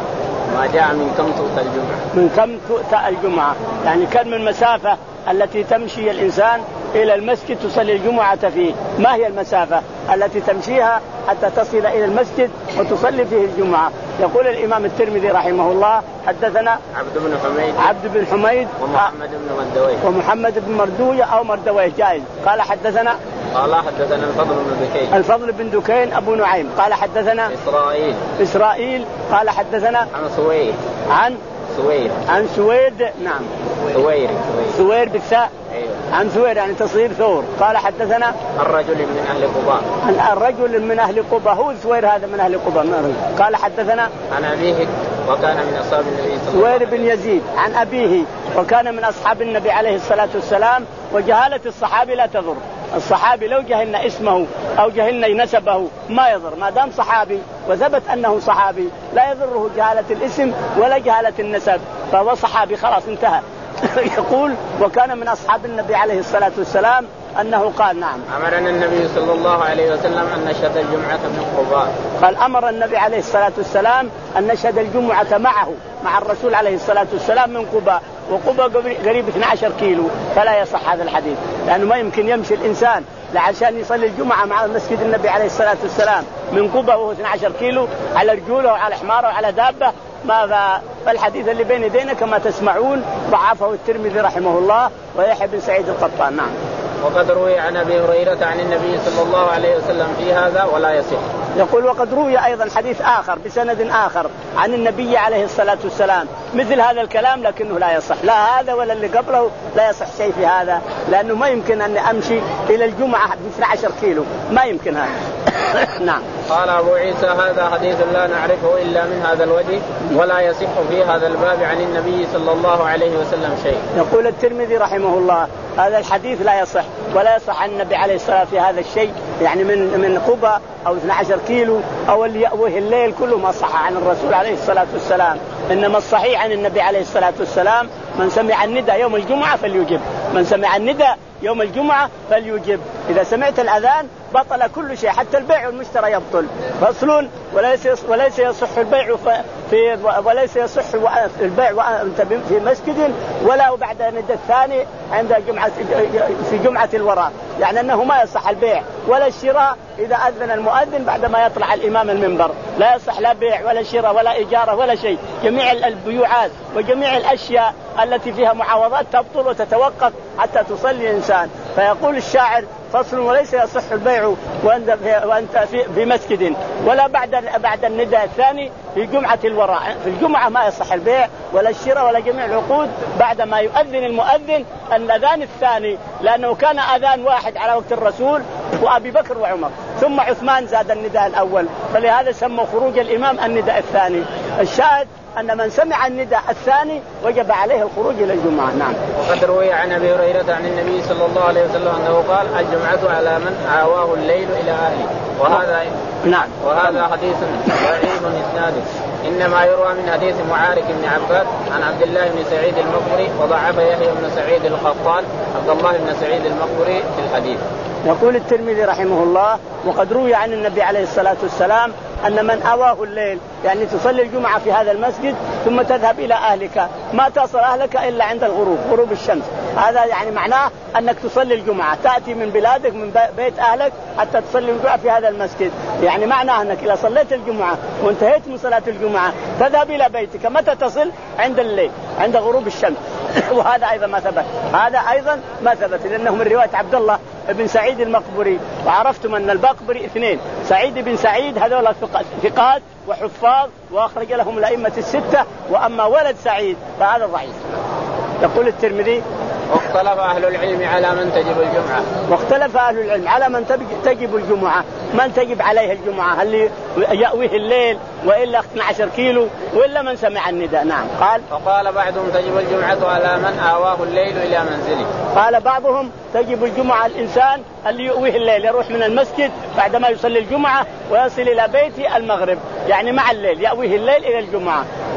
ما جاء من كم تؤتى الجمعة. من كم تؤتى الجمعة يعني كم من المسافة التي تمشي الإنسان إلى المسجد تصلي الجمعة فيه. ما هي المسافة التي تمشيها حتى تصل إلى المسجد وتصلي فيه الجمعة؟ يقول الإمام الترمذي رحمه الله حدثنا عبد بن حميد عبد بن حميد ومحمد بن مردويه ومحمد بن مردويه أو مردويه جائز. قال حدثنا قال حدثنا الفضل بن دكين الفضل بن دكين أبو نعيم قال حدثنا إسرائيل إسرائيل قال حدثنا عن سويد عن سويد عن سويد نعم سوير سوير بالثاء أيوه. عن سوير يعني تصير ثور. قال حدثنا الرجل من أهل قباء عن الرجل من أهل قباء هو سوير هذا من أهل قباء. قال حدثنا عن أبيه وكان من أصحاب النبي صلى الله عليه وسلم سوير بن يزيد عن أبيه وكان من أصحاب النبي عليه الصلاة والسلام. وجهالة الصحابي لا تضر. الصحابي لو جهلنا اسمه أو جهلنا نسبه ما يضر ما دام صحابي وثبت أنه صحابي لا يضره جهالة الاسم ولا جهالة النسب فهو صحابي خلاص انتهى. يقول وكان من أصحاب النبي عليه الصلاة والسلام أنه قال نعم أمرنا النبي صلى الله عليه وسلم أن نشهد الجمعة من قباء. قال أمر النبي عليه الصلاة والسلام أن نشهد الجمعة معه مع الرسول عليه الصلاة والسلام من قباء. وقباء قريب اثني عشر كيلو فلا يصح هذا الحديث لأنه ما يمكن يمشي الإنسان لعشان يصلي الجمعة مع مسجد النبي عليه الصلاة والسلام من قباء وهو اثني عشر كيلو على رجوله وعلى حماره وعلى دابة. ما فالحديث اللي بين يدينا كما تسمعون ضعفه الترمذي رحمه الله ويحيى بن سعيد القطان. نعم. وقد روي عن أبي هريرة عن النبي صلى الله عليه وسلم في هذا ولا يصح. يقول وقد روي أيضا حديث آخر بسند آخر عن النبي عليه الصلاة والسلام مثل هذا الكلام لكنه لا يصح لا هذا ولا اللي قبله لا يصح شيء في هذا لأنه ما يمكن أن أمشي إلى الجمعة ب اثني عشر كيلو ما يمكن هذا. نعم. قال أبو عيسى هذا حديث لا نعرفه إلا من هذا الوجه ولا يصح في هذا الباب عن النبي صلى الله عليه وسلم شيء. يقول الترمذي رحمه الله هذا الحديث لا يصح ولا يصح عن النبي عليه الصلاة والسلام في هذا الشيء يعني من من قباء أو اثني عشر كيلو أو اللي يأويه الليل كله ما صح عن الرسول عليه الصلاة والسلام. إنما الصحيح عن النبي عليه الصلاة والسلام من سمع النداء يوم الجمعة فليجب من سمع النداء يوم الجمعة فليجب. إذا سمعت الأذان بطل كل شيء حتى البيع والمشترى يبطل. فصل وليس وليس يصح البيع في وليس يصح البيع وأنت في مسجد ولا بعد النداء الثاني عند جمعة في جمعة الوراء يعني أنه ما يصح البيع ولا الشراء إذا أذن المؤذن بعد ما يطلع الإمام المنبر لا يصح لا بيع ولا شراء ولا إجارة ولا شيء. جميع البيوعات وجميع الأشياء التي فيها معاوضات تبطل وتتوقف حتى تصلي الإنسان. فيقول الشاعر فصل وليس يصح البيع وأنت في, وأنت في, في مسجد ولا بعد بعد النداء الثاني في جمعة الوراء. في الجمعة ما يصح البيع ولا الشراء ولا جميع العقود بعد ما يؤذن المؤذن الأذان الثاني لأنه كان أذان واحد على وقت الرسول وأبي بكر وعمر ثم عثمان زاد النداء الأول فلهذا سموا خروج الإمام النداء الثاني. الشاهد أن من سمع النداء الثاني وجب عليه الخروج إلى الجمعة. نعم. وقد روي عن أبي هريرة عن النبي صلى الله عليه وسلم أنه قال الجمعة على من آواه الليل إلى أهله وهذا نعم وهذا حديث ضعيف إسناده إنما يروى من حديث معارك بن عباد عن عبد الله بن سعيد المقبري وضعف يحيى بن سعيد القطان عبد الله بن سعيد المقبري في الحديث. يقول الترمذي رحمه الله وقد روي عن النبي عليه الصلاة والسلام أن من آواه الليل يعني تصلي الجمعة في هذا المسجد ثم تذهب إلى أهلك ما تصل أهلك إلا عند الغروب غروب الشمس هذا يعني معناه أنك تصلي الجمعة تأتي من بلادك من بيت أهلك حتى تصلي الجمعة في هذا المسجد يعني معناه أنك إذا صليت الجمعة وانتهيت من صلاة الجمعة تذهب إلى بيتك متى تصل عند الليل عند غروب الشمس. وهذا أيضا ما ثبت هذا أيضا ما ثبت لأنه من رواية عبد الله بن سعيد المقبري وعرفتم أن المقبري اثنين سعيد بن سعيد هذول ثقات وحفاظ وأخرج لهم الأئمة الستة وأما ولد سعيد فهذا ضعيف. يقول الترمذي واختلف أهل العلم على من تجب الجمعة واختلف أهل العلم على من تجب الجمعة من تجب عليه الجمعة هل يأويه الليل وإلا اثني عشر كيلو وإلا من سمع النداء. نعم. قال فقال بعضهم تجب الجمعة على من آواه الليل إلى منزله. قال بعضهم تجب الجمعة الإنسان اللي يؤويه الليل يروح من المسجد بعدما يصلي الجمعة ويصل إلى بيته المغرب يعني مع الليل يأويه الليل إلى الجمعة.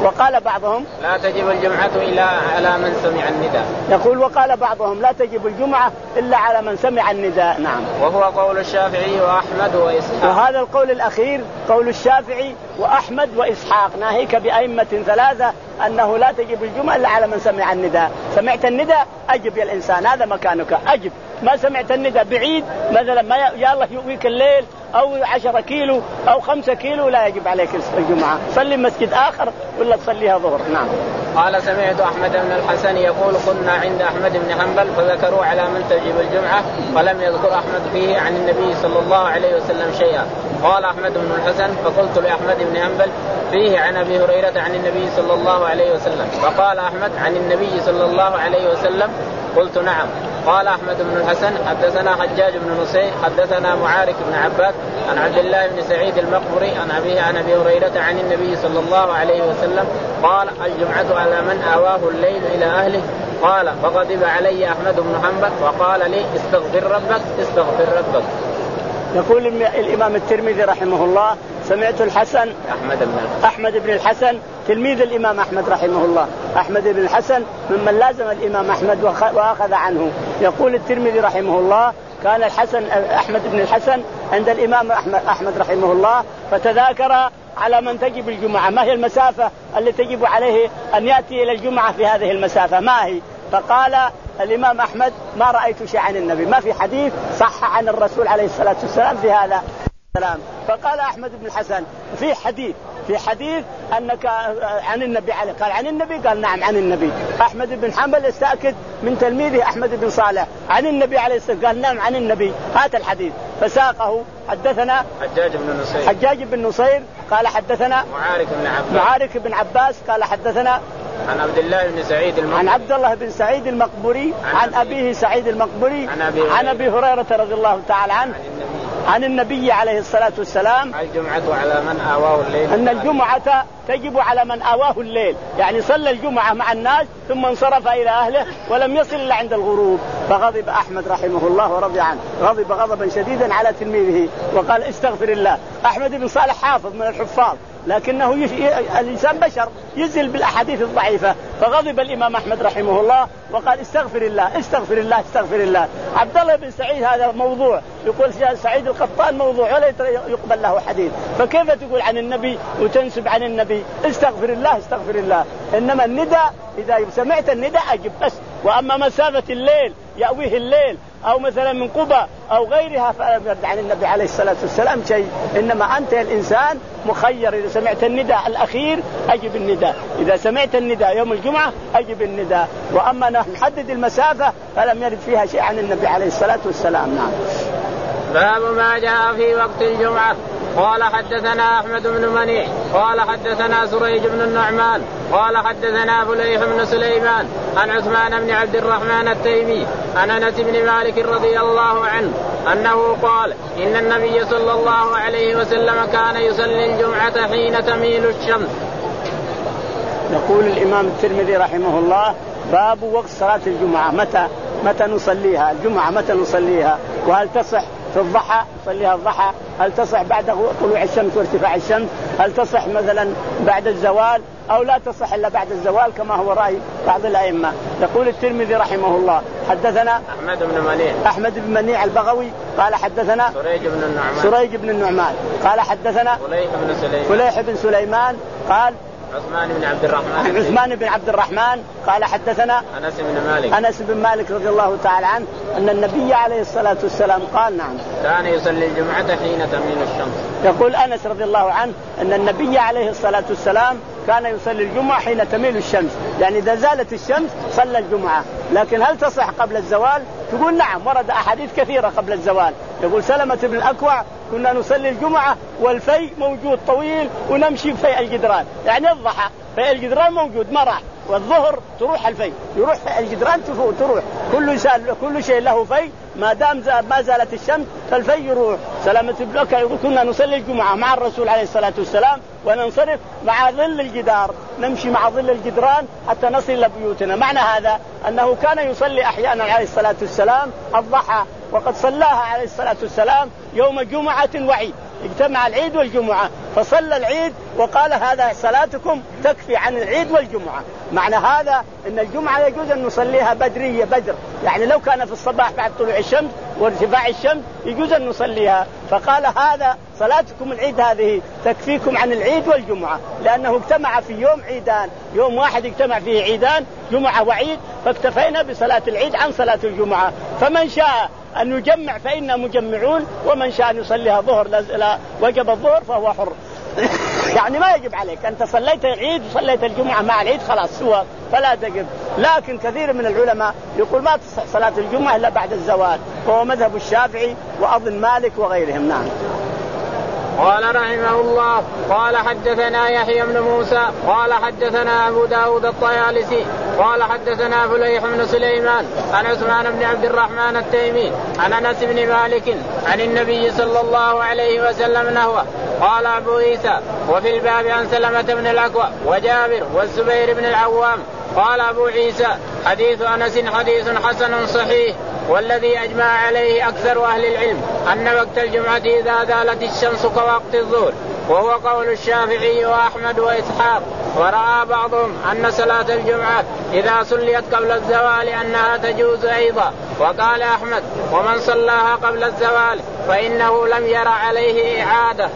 وقال بعضهم لا تجب الجمعة إلا على من سمع النداء. يقول وقال بعضهم لا تجب الجمعة إلا على من سمع النداء. نعم. وهو قول الشافعي وأحمد وإسحاق. وهذا القول الأخير قول الشافعي وأحمد وإسحاق، ناهيك بأئمة ثلاثة أنه لا تجب الجمعة إلا على من سمع النداء. سمعت النداء أجب يا الإنسان، هذا مكانك أجب. ما سمعت النداء بعيد مثلا ما يا الله يؤويك الليل أو عشرة كيلو أو خمسة كيلو لا يجب عليك الجمعة، صلي مسجد آخر ولا تصليها ظهر. نعم. قال سمعت أحمد بن الحسن يقول كنا عند أحمد بن حنبل فذكروا على من تجب الجمعة فلم يذكر أحمد فيه عن النبي صلى الله عليه وسلم شيئا. قال أحمد بن الحسن فقلت لأحمد بن حنبل فيه عن أبي هريرة عن النبي صلى الله عليه وسلم. فقال أحمد عن النبي صلى الله عليه وسلم. قلت نعم. قال أحمد بن الحسن حدثنا حجاج بن نصير حدثنا معارك بن عباد عن عبد الله بن سعيد المقبري عن أبيه عن أبي هريرة عن النبي صلى الله عليه وسلم قال الجمعة على من آواه الليل إلى أهله. قال فغضب علي أحمد بن حنبل وقال لي استغفر ربك استغفر ربك. يقول الإمام الترمذي رحمه الله سمعت الحسن أحمد بن أحمد بن الحسن تلميذ الإمام أحمد رحمه الله، أحمد بن الحسن ممن لازم الإمام أحمد وأخذ عنه. يقول الترمذي رحمه الله كان الحسن أحمد بن الحسن عند الإمام أحمد, أحمد رحمه الله فتذاكر على من تجب الجمعة، ما هي المسافة التي تجب عليه أن يأتي إلى الجمعة في هذه المسافة ما هي. فقال الإمام أحمد ما رأيت شيء عن النبي، ما في حديث صح عن الرسول عليه الصلاة والسلام في هذا السلام. فقال أحمد بن الحسن في حديث في حديث أنك عن النبي عليه، قال عن النبي، قال نعم عن النبي. أحمد بن حنبل استأكد من تلميذه أحمد بن صالح عن النبي عليه الصلاة، قال نعم عن النبي، هات الحديث. فساقه حدثنا حجاج بن نصير حجاج بن نصير قال حدثنا معارك بن عباس معارك بن عباس قال حدثنا عن عبد الله بن سعيد المقبري عن عبد الله بن سعيد المقبري عن, عن أبيه سعيد المقبري عن أبي, عن أبي هريرة رضي الله تعالى عنه عن النبي عليه الصلاة والسلام الجمعة على من آواه الليل أن الجمعة تجب على من آواه الليل، يعني صلى الجمعة مع الناس ثم انصرف إلى أهله ولم يصل إلا عند الغروب. فغضب أحمد رحمه الله ورضي عنه، غضب غضبا شديدا على تلميذه وقال استغفر الله. أحمد بن صالح حافظ من الحفاظ لكنه يش... الإنسان بشر يزل بالأحاديث الضعيفة. فغضب الإمام أحمد رحمه الله وقال استغفر الله استغفر الله استغفر الله. عبد الله بن سعيد هذا موضوع، يقول سعيد القطان موضوع ولا يقبل له حديث، فكيف تقول عن النبي وتنسب عن النبي؟ استغفر الله استغفر الله. إنما النداء إذا سمعت النداء أجب بس. وأما مسافة الليل يأويه الليل أو مثلا من قبى أو غيرها فلم يرد عن النبي عليه الصلاة والسلام شيء. إنما أنت الإنسان مخير، إذا سمعت النداء الأخير أجب النداء، إذا سمعت النداء يوم الجمعة أجب النداء. وأما نحدد المسافة فلم يرد فيها شيء عن النبي عليه الصلاة والسلام. نعم. باب ما جاء في وقت الجمعة. قال حدثنا أحمد بن منيع قال حدثنا سريج بن النعمان قال حدثنا فليح بن سليمان عن عثمان بن عبد الرحمن التيمي عن أنس بن مالك رضي الله عنه أنه قال إن النبي صلى الله عليه وسلم كان يصلي الجمعة حين تميل الشمس. يقول الإمام الترمذي رحمه الله باب وقت صلاة الجمعة، متى متى نصليها الجمعة، متى نصليها، وهل تصح في الضحى نصليها الضحى، هل تصح بعد طلوع الشمس وارتفاع الشمس، هل تصح مثلا بعد الزوال أو لا تصح إلا بعد الزوال كما هو رأي بعض الأئمة. يقول الترمذي رحمه الله حدثنا أحمد بن منيع أحمد بن منيع البغوي قال حدثنا سريج بن النعمان سريج بن النعمان قال حدثنا فليح بن سليمان فليح بن سليمان قال عثمان بن عبد الرحمن عثمان بن عبد الرحمن قال حدثنا أنس بن مالك أنس بن مالك رضي الله تعالى عنه أن النبي عليه الصلاة والسلام قال نعم كان يصلي الجمعة حين تميل الشمس. يقول أنس رضي الله عنه أن النبي عليه الصلاة والسلام كان يصلي الجمعة حين تميل الشمس، يعني إذا زالت الشمس صلى الجمعة. لكن هل تصح قبل الزوال؟ تقول نعم، ورد أحاديث كثيرة قبل الزوال. يقول سلمة بن الأكوع كنا نصلي الجمعة والفي موجود طويل ونمشي بفيء الجدران، يعني الضحى فيء الجدران موجود ما راح، والظهر تروح الفي يروح فيء الجدران تروح، كل كل شيء له في ما دام ما زالت الشمس فالفي يروح. سلامة بن الأكوع يقول كنا نصلي الجمعة مع الرسول عليه الصلاة والسلام وننصرف مع ظل الجدار، نمشي مع ظل الجدران حتى نصل إلى بيوتنا. معنى هذا أنه كان يصلي أحيانا عليه الصلاة والسلام الضحى، وقد صلاها عليه الصلاة والسلام يوم جمعة وعيد، اجتمع العيد والجمعة فصلى العيد وقال هذا صلاتكم تكفي عن العيد والجمعة. معنى هذا أن الجمعة يجوز أن نصليها بدرية بدر، يعني لو كان في الصباح بعد طلوع الشمس وارتفاع الشمس يجوز أن نصليها، فقال هذا صلاتكم العيد هذه تكفيكم عن العيد والجمعة، لأنه اجتمع في يوم عيدان، يوم واحد اجتمع فيه عيدان جمعة وعيد، فاكتفينا بصلاة العيد عن صلاة الجمعة. فمن شاء أن يجمع فإنا مجمعون، ومن شاء أن يصليها ظهر لا وجب الظهر فهو حر. يعني ما يجب عليك أنت صليت العيد وصليت الجمعة مع العيد خلاص سوى فلا تجب. لكن كثير من العلماء يقول ما تصح صلاة الجمعة إلا بعد الزوال، وهو مذهب الشافعي وأظن مالك وغيرهم. نعم. قال رحمه الله قال حدثنا يحيى بن موسى قال حدثنا أبو داود الطيالسي قال حدثنا فليح بن سليمان عن عثمان بن عبد الرحمن التيمي عن أنس بن مالك عن النبي صلى الله عليه وسلم نحوه. قال أبو عيسى وفي الباب عن سلمة بن الأكوع وجابر والزبير بن العوام. قال أبو عيسى حديث أنس حديث حسن صحيح، والذي أجمع عليه أكثر أهل العلم أن وقت الجمعة إذا زالت الشمس كوقت الظهر، وهو قول الشافعي وأحمد وإسحاق. ورأى بعضهم أن صلاة الجمعة إذا صليت قبل الزوال أنها تجوز أيضا. وقال أحمد ومن صلاها قبل الزوال فإنه لم ير عليه إعادة.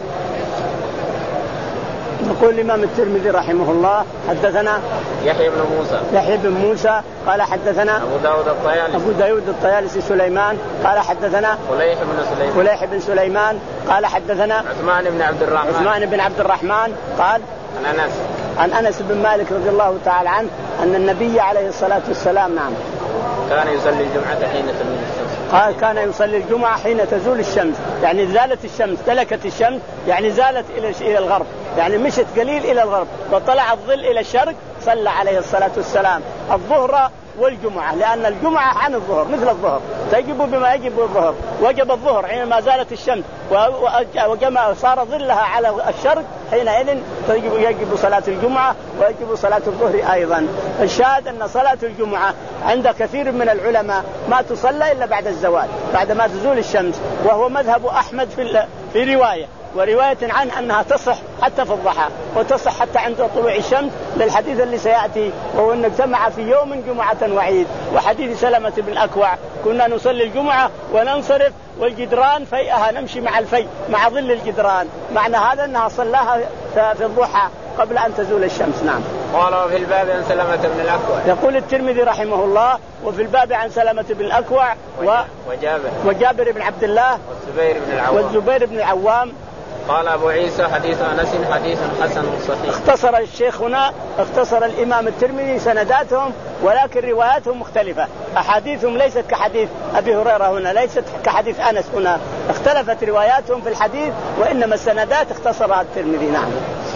يقول الإمام الترمذي رحمه الله حدثنا يحيى بن موسى يحيى بن موسى قال حدثنا أبو داود الطيالسي أبو داود الطيالسي سليمان قال حدثنا فليح بن سليمان فليح بن سليمان قال حدثنا عثمان بن عبد الرحمن عثمان بن عبد الرحمن قال عن أنس عن أنس بن مالك رضي الله تعالى عنه أن النبي عليه الصلاة والسلام نعم كان يصلي الجمعة حين تزول الشمس. قال كان يصلي الجمعة حين تزول الشمس، يعني زالت الشمس دلكت الشمس، يعني زالت إلى إلى الغرب، يعني مشت قليل إلى الغرب وطلع الظل إلى الشرق، صلى عليه الصلاة والسلام الظهر والجمعة، لأن الجمعة عن الظهر مثل الظهر تجب بما يجب الظهر. وجب الظهر حينما زالت الشمس وجمع صار ظلها على الشرق، حينئذ تجب يجب صلاة الجمعة ويجب صلاة الظهر أيضا. الشاهد أن صلاة الجمعة عند كثير من العلماء ما تصلى إلا بعد الزوال، بعد ما تزول الشمس، وهو مذهب أحمد في في رواية ورواية عنه أنها تصح حتى في الضحى وتصح حتى عند طلوع الشمس، للحديث اللي سيأتي وهو أن اجتمع في يوم جمعة وعيد. وحديث سلمة بن الأكوع كنا نصلي الجمعة وننصرف والجدران فيئها نمشي مع الفي مع ظل الجدران، معنى هذا أنها صلاها في الضحى قبل أن تزول الشمس. نعم. قال وفي الباب عن سلمة بن الأكوع. يقول الترمذي رحمه الله وفي الباب عن سلمة بن الأكوع و... وجابر وجابر بن عبد الله والزبير بن العوام والزبير بن العوام. قال أبو عيسى حديث أنس حديث حسن صحيح. اختصر الشيخ هنا اختصر الإمام الترمذي سنداتهم، ولكن رواياتهم مختلفة، أحاديثهم ليست كحديث أبي هريرة هنا، ليست كحديث أنس هنا، اختلفت رواياتهم في الحديث، وإنما السندات اختصرها الترمذي. نعم.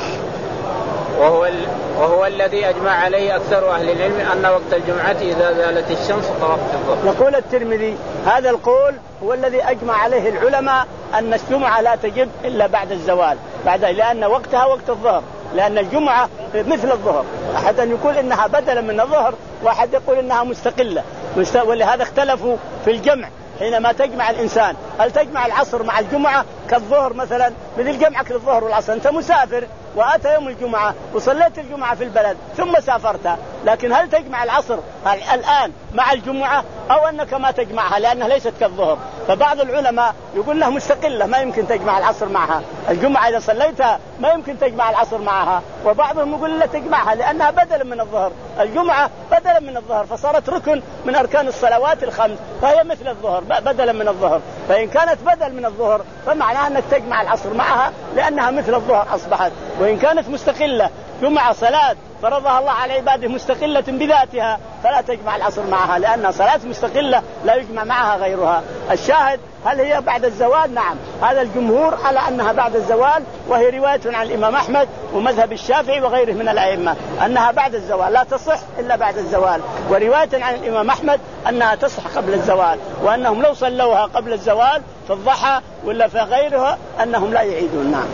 وهو, ال... وهو الذي أجمع عليه أكثر أهل العلم أن وقت الجمعة إذا زالت الشمس كوقت الظهر. يقول الترمذي هذا القول هو الذي أجمع عليه العلماء أن الجمعة لا تجب إلا بعد الزوال، بعد لأن وقتها وقت الظهر، لأن الجمعة مثل الظهر، أحد يقول إنها بدلا من الظهر وأحد يقول إنها مستقلة، ولهذا اختلفوا في الجمع. حينما تجمع الإنسان هل تجمع العصر مع الجمعة كالظهر مثلا، مثل جمعك للظهر والعصر، أنت مسافر وأتى يوم الجمعة وصليت الجمعة في البلد ثم سافرت، لكن هل تجمع العصر الآن مع الجمعة أو أنك ما تجمعها لأنها ليست كالظهر؟ فبعض العلماء يقول لها مستقلة ما يمكن تجمع العصر معها، الجمعة إذا صليتها ما يمكن تجمع العصر معها، وبعضهم يقول لا تجمعها لأنها بدلا من الظهر، الجمعة بدلا من الظهر فصارت ركن من أركان الصلوات الخمس، فهي مثل الظهر بدلا من الظهر، فإن كانت بدل من الظهر فمعناها أنك تجمع العصر معها لأنها مثل الظهر أصبحت. وإن كانت مستقلة جمعة صلاة فرضها الله على عباده مستقلة بذاتها فلا تجمع العصر معها، لأنها صلاة مستقلة لا يجمع معها غيرها. الشاهد هل هي بعد الزوال؟ نعم، هذا الجمهور على أنها بعد الزوال، وهي رواية عن الإمام أحمد ومذهب الشافعي وغيره من الأئمة أنها بعد الزوال لا تصح إلا بعد الزوال، ورواية عن الإمام أحمد أنها تصح قبل الزوال، وأنهم لو صلوها قبل الزوال في الضحى ولا في غيرها أنهم لا يعيدون. نعم.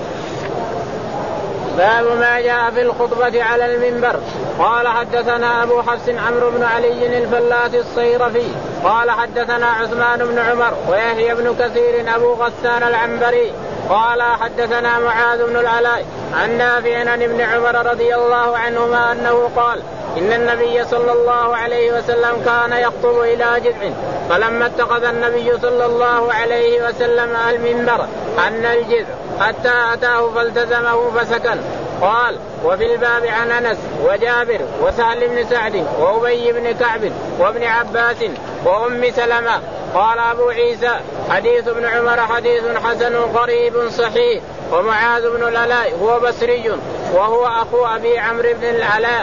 باب ما جاء في الخطبة على المنبر. قال حدثنا أبو حفص عمرو بن علي الفلاس الصيرفي قال حدثنا عثمان بن عمر ويحيى بن كثير أبو غسان العنبري قال حدثنا معاذ بن العلاء عن نافع عن ابن عمر رضي الله عنهما أنه قال إن النبي صلى الله عليه وسلم كان يخطب إلى جذع فلما اتخذ النبي صلى الله عليه وسلم المنبر أن الجذع حتى أتاه فالتزمه فسكن. قال وفي الباب عن أنس وجابر وسهل بن سعد وأبي بن كعب وابن عباس وأم سلمة. قال أبو عيسى حديث ابن عمر حديث حسن غريب صحيح. ومعاذ بن العلاء هو بصري وهو أخو أبي عمرو بن العلاء.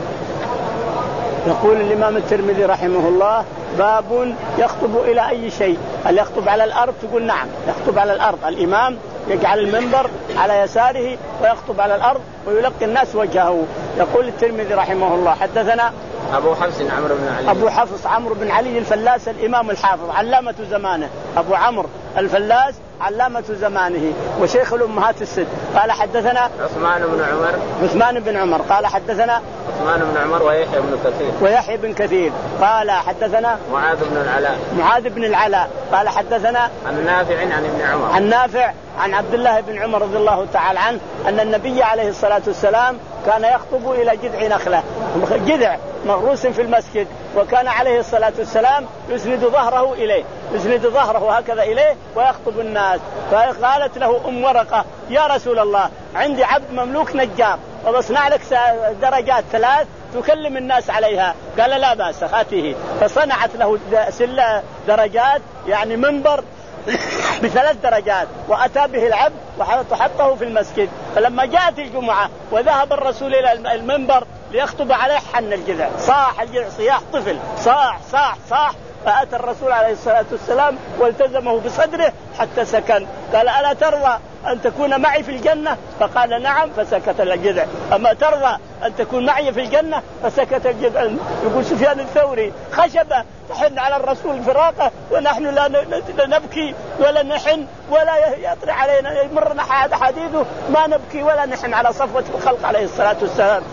يقول الإمام الترمذي رحمه الله باب يخطب إلى أي شيء. هل يخطب على الأرض؟ تقول نعم يخطب على الأرض. الإمام يجعل المنبر على يساره ويخطب على الأرض ويلقي الناس وجهه. يقول الترمذي رحمه الله حدثنا أبو حفص عمرو بن علي أبو حفص عمرو بن علي الفلاس الإمام الحافظ علامة زمانه. أبو عمرو الفلاس علامة زمانه وشيخ الأمهات الست. قال حدثنا عثمان بن عمر عثمان بن عمر قال حدثنا عثمان بن عمر ويحيى بن كثير ويحيى بن كثير قال حدثنا معاذ بن العلاء معاذ بن العلاء قال حدثنا عن نافع عن ابن عمر عن نافع عن عبد الله بن عمر رضي الله تعالى عنه أن النبي عليه الصلاة والسلام كان يخطب إلى جذع نخلة جذع مغروس في المسجد وكان عليه الصلاة والسلام يسند ظهره إليه يسند ظهره هكذا إليه ويخطب الناس. فقالت له أم ورقة يا رسول الله عندي عبد مملوك نجار وبصنع لك درجات ثلاث تكلم الناس عليها. قال لا بأس هاته. فصنعت له سلة درجات يعني منبر بثلاث درجات وأتى به العبد وحطه في المسجد. فلما جاءت الجمعة وذهب الرسول إلى المنبر ليخطب عليه حن الجذع صاح الجذع صياح طفل صاح صاح صاح. فأتى الرسول عليه الصلاة والسلام والتزمه بصدره حتى سكن. قال ألا ترضى أن تكون معي في الجنة؟ فقال نعم فسكت الجذع. أما ترضى أن تكون معي في الجنة؟ فسكت الجذع. يقول سفيان الثوري خشبة تحن على الرسول فراقه ونحن لا نبكي ولا نحن ولا يطرح علينا يمرنا حديده ما نبكي ولا نحن على صفوة الخلق عليه الصلاة والسلام.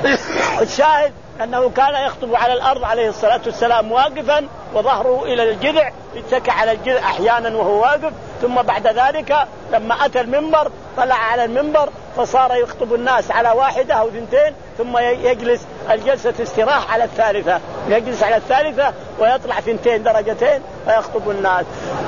الشاهد أنه كان يخطب على الأرض عليه الصلاة والسلام واقفا وظهره إلى الجذع يتكى على الجذع أحيانا وهو واقف. ثم بعد ذلك لما أتى المنبر طلع على المنبر فصار يخطب الناس على واحدة أو اثنتين ثم يجلس الجلسة استراحة على الثالثة يجلس على الثالثة ويطلع ثنتين درجتين فيخطب الناس.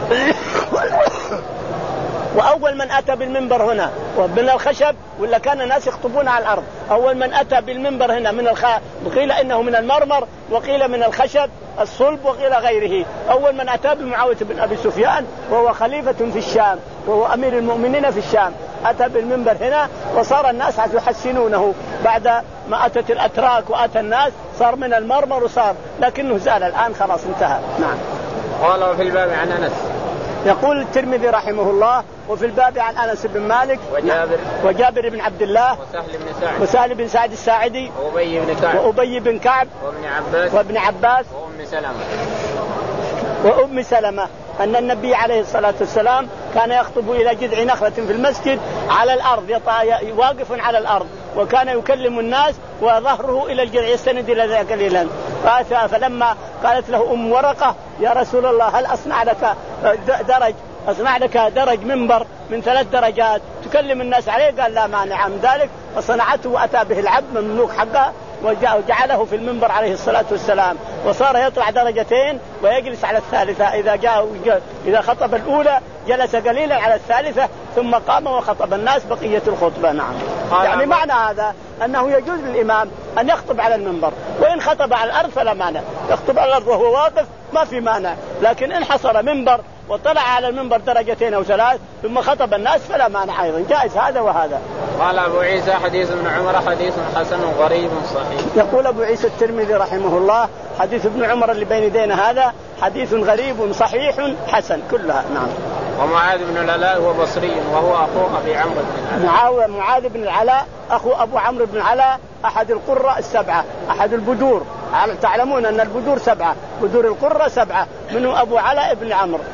وأول من أتى بالمنبر هنا ومن الخشب ولا كان الناس يخطبون على الأرض. أول من أتى بالمنبر هنا من الخ... وقيل إنه من المرمر وقيل من الخشب الصلب وقيل غيره. أول من أتى بمعاوية بن أبي سفيان وهو خليفة في الشام وهو أمير المؤمنين في الشام. أتى بالمنبر هنا وصار الناس يحسنونه بعد ما أتت الأتراك وأتى الناس صار من المرمر وصار لكنه زال الآن خلاص انتهى. نعم. قال وفي الباب عن أنس. يقول الترمذي رحمه الله وفي الباب عن أنس بن مالك وجابر وجابر بن عبد الله وسهل بن سعد وسهل بن سعد الساعدي وأبي بن كعب وأبي بن كعب وابن عباس وابن عباس وأم سلمة وأم سلمة أن النبي عليه الصلاة والسلام كان يخطب إلى جذع نخلة في المسجد على الأرض واقف على الأرض وكان يكلم الناس وظهره إلى الجذع يستند إلى ذلك قليلا. فلما قالت له أم ورقة يا رسول الله هل أصنع لك درج أصنع لك درج منبر من ثلاث درجات تكلم الناس عليه؟ قال لا مانع من ذلك. فصنعته وأتى به العبد مملوك حقه وجعله في المنبر عليه الصلاة والسلام وصار يطلع درجتين ويجلس على الثالثة. إذا جاء إذا خطب الأولى جلس قليلا على الثالثة ثم قام وخطب الناس بقية الخطبة. نعم. يعني معنى هذا أنه يجوز للإمام أن يخطب على المنبر وإن خطب على الأرض فلا مانع. يخطب على الأرض وهو واقف ما في مانع لكن إن حصل منبر وطلع على المنبر درجتين أو ثلاث ثم خطب الناس فلا مانع أيضا جائز هذا وهذا. قال أبو عيسى حديث ابن عمر حديث حسن غريب صحيح. يقول أبو عيسى الترمذي رحمه الله حديث ابن عمر اللي بين يدينا هذا حديث غريب صحيح حسن كلها. نعم. ومعاذ بن العلاء هو بصري وهو أخو أبي عمرو بن العلاء. معاذ بن العلاء أخو أبو عمرو بن العلاء أحد القراء السبعة أحد البدور. تعلمون أن البدور سبعة بدور القرى سبعة منه أبو علاء بن عمرو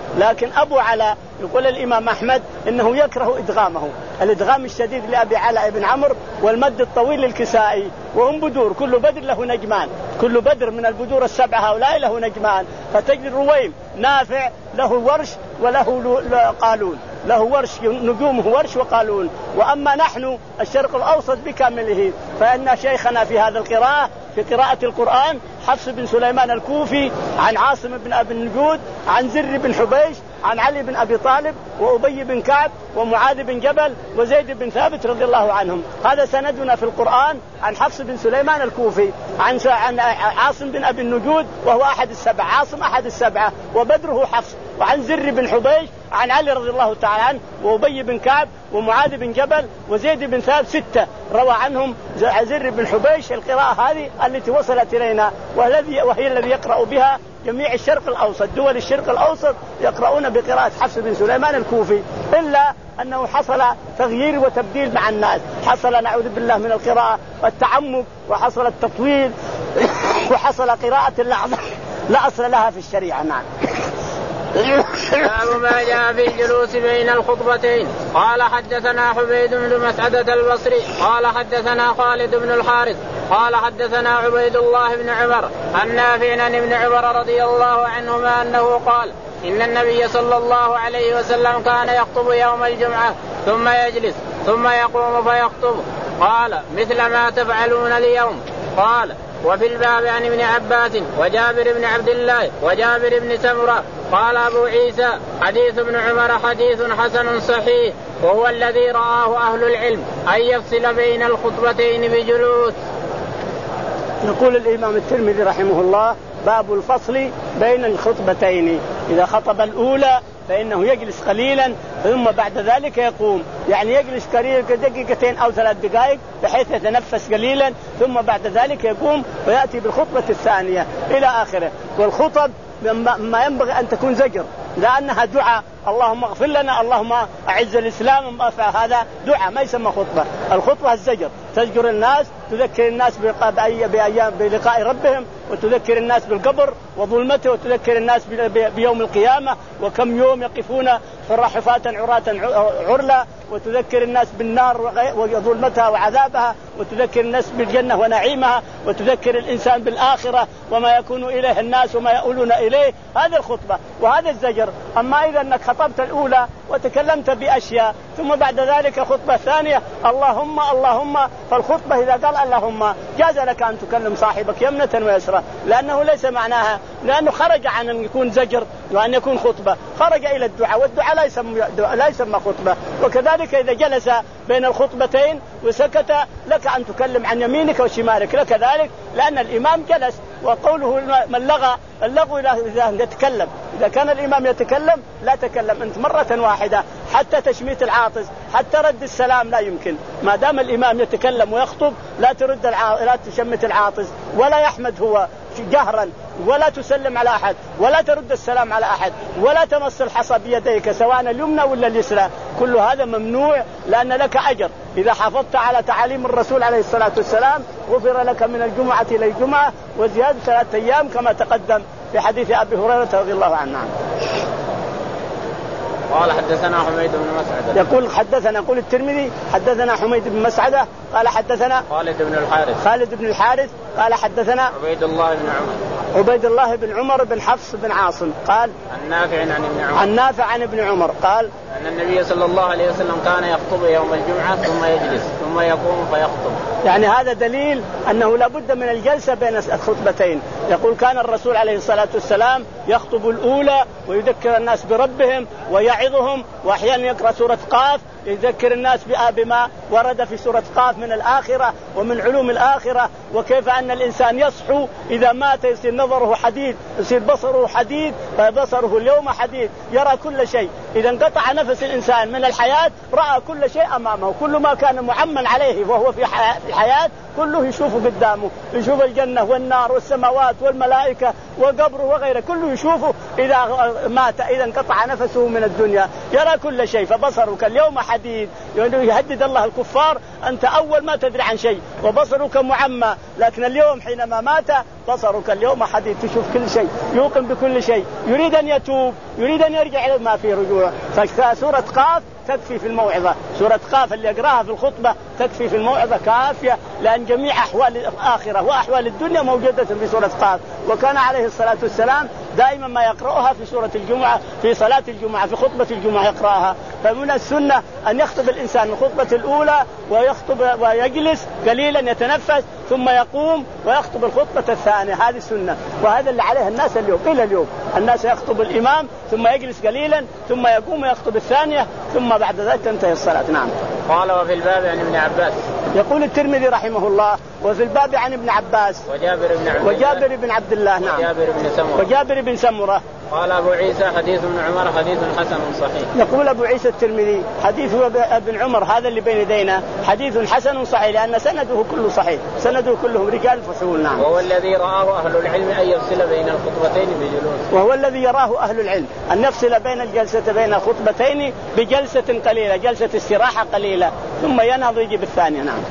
لكن أبو علاء يقول الإمام أحمد إنه يكره إدغامه، الإدغام الشديد لأبي علاء بن عمرو والمد الطويل للكسائي، وهم بدور كل بدر له نجمان، كل بدر من البدور السبعة هؤلاء له نجمان، فتجد رويم نافع له ورش وله قالون، له ورش نجومه ورش وقالون. وأما نحن الشرق الأوسط بكامله فإن شيخنا في هذا القراءة في قراءة القرآن حفص بن سليمان الكوفي عن عاصم بن أبي النجود عن زر بن حبيش عن علي بن أبي طالب وأبي بن كعب ومعاذ بن جبل وزيد بن ثابت رضي الله عنهم. هذا سندنا في القرآن عن حفص بن سليمان الكوفي عن عن عاصم بن أبي النجود وهو أحد السبعة، عاصم أحد السبعة وبدره حفص، وعن زر بن حبيش عن علي رضي الله تعالى عنه وأبي بن كعب ومعاذ بن جبل وزيد بن ثابت، ستة روى عنهم زر بن حبيش. القراءة هذه التي وصلت إلينا والذي وهي الذي يقرأ بها جميع الشرق الأوسط، دول الشرق الأوسط يقرؤون بقراءة حفص بن سليمان الكوفي، إلا أنه حصل تغيير وتبديل مع الناس، حصل نعوذ بالله من القراءة والتعمق، وحصل التطويل، وحصل قراءة اللحظة لا أصل لها في الشريعة. نعم. باب ما جاء في الجلوس بين الخطبتين. قال حدثنا حميد بن مسعدة البصري قال حدثنا خالد بن الحارث قال حدثنا عبيد الله بن عمر عن نافع عن ابن عمر رضي الله عنهما أنه قال إن النبي صلى الله عليه وسلم كان يخطب يوم الجمعة ثم يجلس ثم يقوم فيخطب. قال مثل ما تفعلون اليوم. قال وفي الباب عن ابن عباس وجابر بن عبد الله وجابر بن سمرة. قال أبو عيسى حديث ابن عمر حديث حسن صحيح، وهو الذي رآه أهل العلم أن يفصل بين الخطبتين بجلوس. يقول الإمام الترمذي رحمه الله باب الفصل بين الخطبتين، إذا خطب الأولى فإنه يجلس قليلا ثم بعد ذلك يقوم، يعني يجلس قليلا دقيقتين أو ثلاث دقائق بحيث يتنفس قليلا ثم بعد ذلك يقوم ويأتي بالخطبة الثانية إلى آخره. والخطب ما ينبغي أن تكون زجر، لأنها دعاء، اللهم اغفر لنا، اللهم أعز الإسلام، هذا دعاء ما يسمى خطبة. الخطبة الزجر، تزجر الناس، تذكر الناس بأيام بلقاء ربهم، وتذكر الناس بالقبر وظلمته، وتذكر الناس بيوم القيامة وكم يوم يقفون حفاة عراة عرلا، وتذكر الناس بالنار وظلمتها وعذابها، وتذكر الناس بالجنة ونعيمها، وتذكر الإنسان بالآخرة وما يكون إليه الناس وما يؤولون إليه. هذه الخطبة وهذا الزجر. أما إذا أنك خطبت الأولى وتكلمت بأشياء ثم بعد ذلك خطبة ثانية اللهم اللهم، فالخطبة إذا قال اللهم جاز لك أن تكلم صاحبك يمنة ويسرى، لأنه ليس معناها، لأنه خرج عن أن يكون زجر وأن يكون خطبة، خرج إلى الدعاء، والدعاء لا يسمى لا يسمى خطبة. وكذلك إذا جلس بين الخطبتين وسكت لك أن تكلم عن يمينك وشمالك، لك ذلك، لأن الإمام جلس. وقوله من لغى، اللغو إذا يتكلم، إذا كان الإمام يتكلم لا تكلم أنت مرة واحدة، حتى تشميت العاطس، حتى رد السلام لا يمكن، ما دام الإمام يتكلم ويخطب لا ترد الع... لا تشمت العاطس ولا يحمد هو جهرا، ولا تسلم على أحد، ولا ترد السلام على أحد، ولا تمس الحصى بيديك سواء اليمنى ولا اليسرى، كل هذا ممنوع، لأن لك أجر إذا حافظت على تعاليم الرسول عليه الصلاة والسلام، غفر لك من الجمعة إلى الجمعة وزيادة ثلاثة أيام كما تقدم في حديث أبي هريرة رضي الله عنه. قال حدثنا حميد بن مسعدة. يقول حدثنا، يقول الترمذي حدثنا حميد بن مسعدة قال حدثنا خالد بن الحارث خالد بن الحارث قال حدثنا عبيد الله بن عمر عبيد الله بن عمر بن حفص بن عاصم قال عن نافع عن ابن عمر عن نافع عن ابن عمر قال أن النبي صلى الله عليه وسلم كان يخطب يوم الجمعة ثم يجلس ثم يقوم فيخطب. يعني هذا دليل أنه لابد من الجلسة بين الخطبتين. يقول كان الرسول عليه الصلاة والسلام يخطب الأولى ويذكر الناس بربهم ويعظهم، وأحيانا يقرأ سورة قاف يذكر الناس بما ورد في سورة قاف من الآخرة ومن علوم الآخرة، وكيف أن الإنسان يصحو إذا مات يصير نظره حديد، يصير بصره حديد، فبصره اليوم حديد، يرى كل شيء. إذا انقطع نفس الإنسان من الحياة رأى كل شيء أمامه، كل ما كان معمن عليه وهو في الحياة كله يشوفه قدامه، يشوف الجنة والنار والسماوات والملائكة وقبره وغيره، كله يشوفه إذا مات إذا انقطع نفسه من الدنيا يرى كل شيء. فبصرك اليوم حديد، يهدد الله الكفار أنت أول ما تدري عن شيء وبصرك معمى، لكن اليوم حينما مات بصرك اليوم حديد، تشوف كل شيء، يوقن بكل شيء، يريد أن يتوب، يريد أن يرجع إلى ما فيه رجوع. فسورة قاف تكفي في الموعظة، سورة قاف اللي يقراها في الخطبة تكفي في الموعظة كافية، لأن جميع أحوال الآخرة وأحوال الدنيا موجودة في سورة قاف. وكان عليه الصلاة والسلام دائما ما يقرأها في سورة الجمعة، في صلاة الجمعة، في خطبة الجمعة يقرأها. فمن السنة أن يخطب الإنسان الخطبة الأولى ويخطب ويجلس قليلا يتنفس ثم يقوم ويخطب الخطبة الثانية، هذه السنة. وهذا اللي عليه الناس اليوم، إلى اليوم الناس يخطب الإمام ثم يجلس قليلا ثم يقوم ويخطب الثانية ثم بعد ذلك تنتهي الصلاة. نعم. قال وفي الباب عن ابن عباس. يقول الترمذي رحمه الله وفي الباب عن ابن عباس وجابر بن عبد وجابر بن عبد الله. نعم. وجابر بن سمرة. وجابر بن سمرة. قال أبو عيسى حديث ابن عمر حديث حسن صحيح. يقول أبو عيسى الترمذي حديث ابن عمر هذا اللي بين يدينا حديث حسن صحيح، لأن سنده كله صحيح، سنده كلهم رجال فحول. نعم. وهو الذي رآه أهل العلم أن يفصل بين الخطبتين بجلوس. وهو الذي يراه أهل العلم أن يفصل بين الجلسة بين الخطبتين بجلسة قليلة، جلسة استراحة قليلة، ثم ينهض يجي بالثانية. نعم.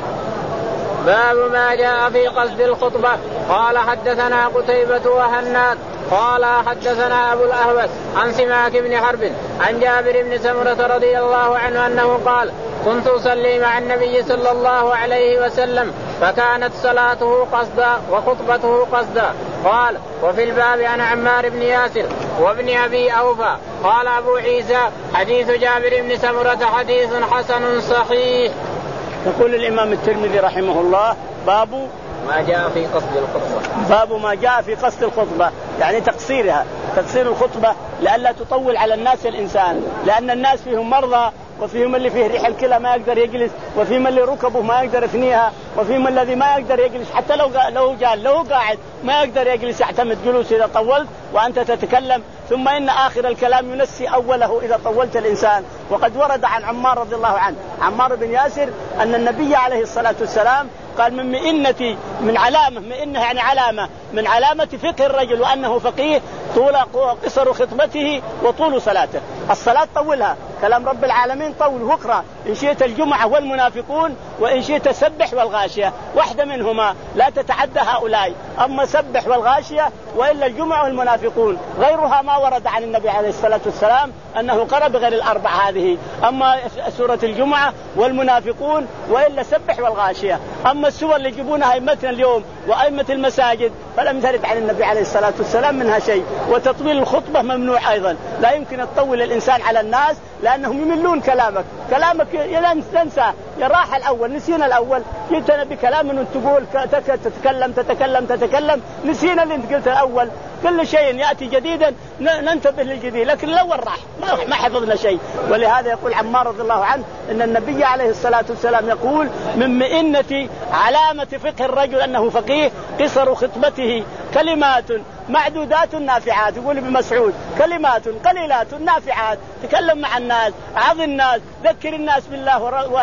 باب ما جاء في قصد الخطبة. قال حدثنا قتيبة وهناد قال حدثنا أبو الأهوس عن سماك بن حرب عن جابر بن سمرة رضي الله عنه أنه قال كنت أصلي مع النبي صلى الله عليه وسلم فكانت صلاته قصدا وخطبته قصدا. قال وفي الباب عن عمار بن ياسر وابن أبي أوفى. قال أبو عيسى حديث جابر بن سمرة حديث حسن صحيح. يقول الإمام الترمذي رحمه الله باب ما جاء في قصد الخطبة. باب ما جاء في قصد الخطبة، يعني تقصيرها، تقصير الخطبة لئلا تطول على الناس الإنسان، لأن الناس فيهم مرضى وفيهم اللي فيه ريح الكلى ما يقدر يجلس، وفيهم اللي ركبه ما يقدر يثنيها، وفيهم الذي ما يقدر يجلس حتى لو لو جال لو قاعد ما يقدر يجلس، يعتمد جلوس إذا طولت وأنت تتكلم. ثم إن آخر الكلام ينسي أوله إذا طولت الإنسان. وقد ورد عن عمار رضي الله عنه عمار بن ياسر أن النبي عليه الصلاة والسلام قال من مئنة من علامة مئنة يعني علامة من علامة فقه الرجل وأنه فقيه طول قصر خطبته وطول صلاته. الصلاة طولها، كلام رب العالمين طول واقرأ إن شئت الجمعة والمنافقون وإن شئت سبح والغاشية، واحدة منهما لا تتعدى هؤلاء، أما سبح والغاشية وإلا الجمعة والمنافقون. غيرها ما ورد عن النبي عليه الصلاة والسلام أنه قرأ بغير الأربع هذه، أما سورة الجمعة والمنافقون وإلا سبح والغاشية. أما السور اللي يجيبونها أئمتنا اليوم وأئمة المساجد فلم ترد عن النبي عليه الصلاة والسلام منها شيء. وتطويل الخطبة ممنوع أيضا، لا يمكن تطول الإنسان على الناس لأنهم يملون كلامك، كلامك ينسى يراح الأول، نسينا الأول، جئتنا بكلام من تقول تتكلم تتكلم تتكلم نسينا اللي انت قلت الأول. كل شيء يأتي جديدا ننتبه للجديد، لكن الأول راح ما حفظنا شيء. ولهذا يقول عمار رضي الله عنه إن النبي عليه الصلاة والسلام يقول من مئنة علامة فقه الرجل أنه فقيه قصر خطبته كلمات معدودات نافعات. يقول ابن مسعود كلمات قليلات نافعات، تكلم مع الناس، عظ الناس، ذكر الناس بالله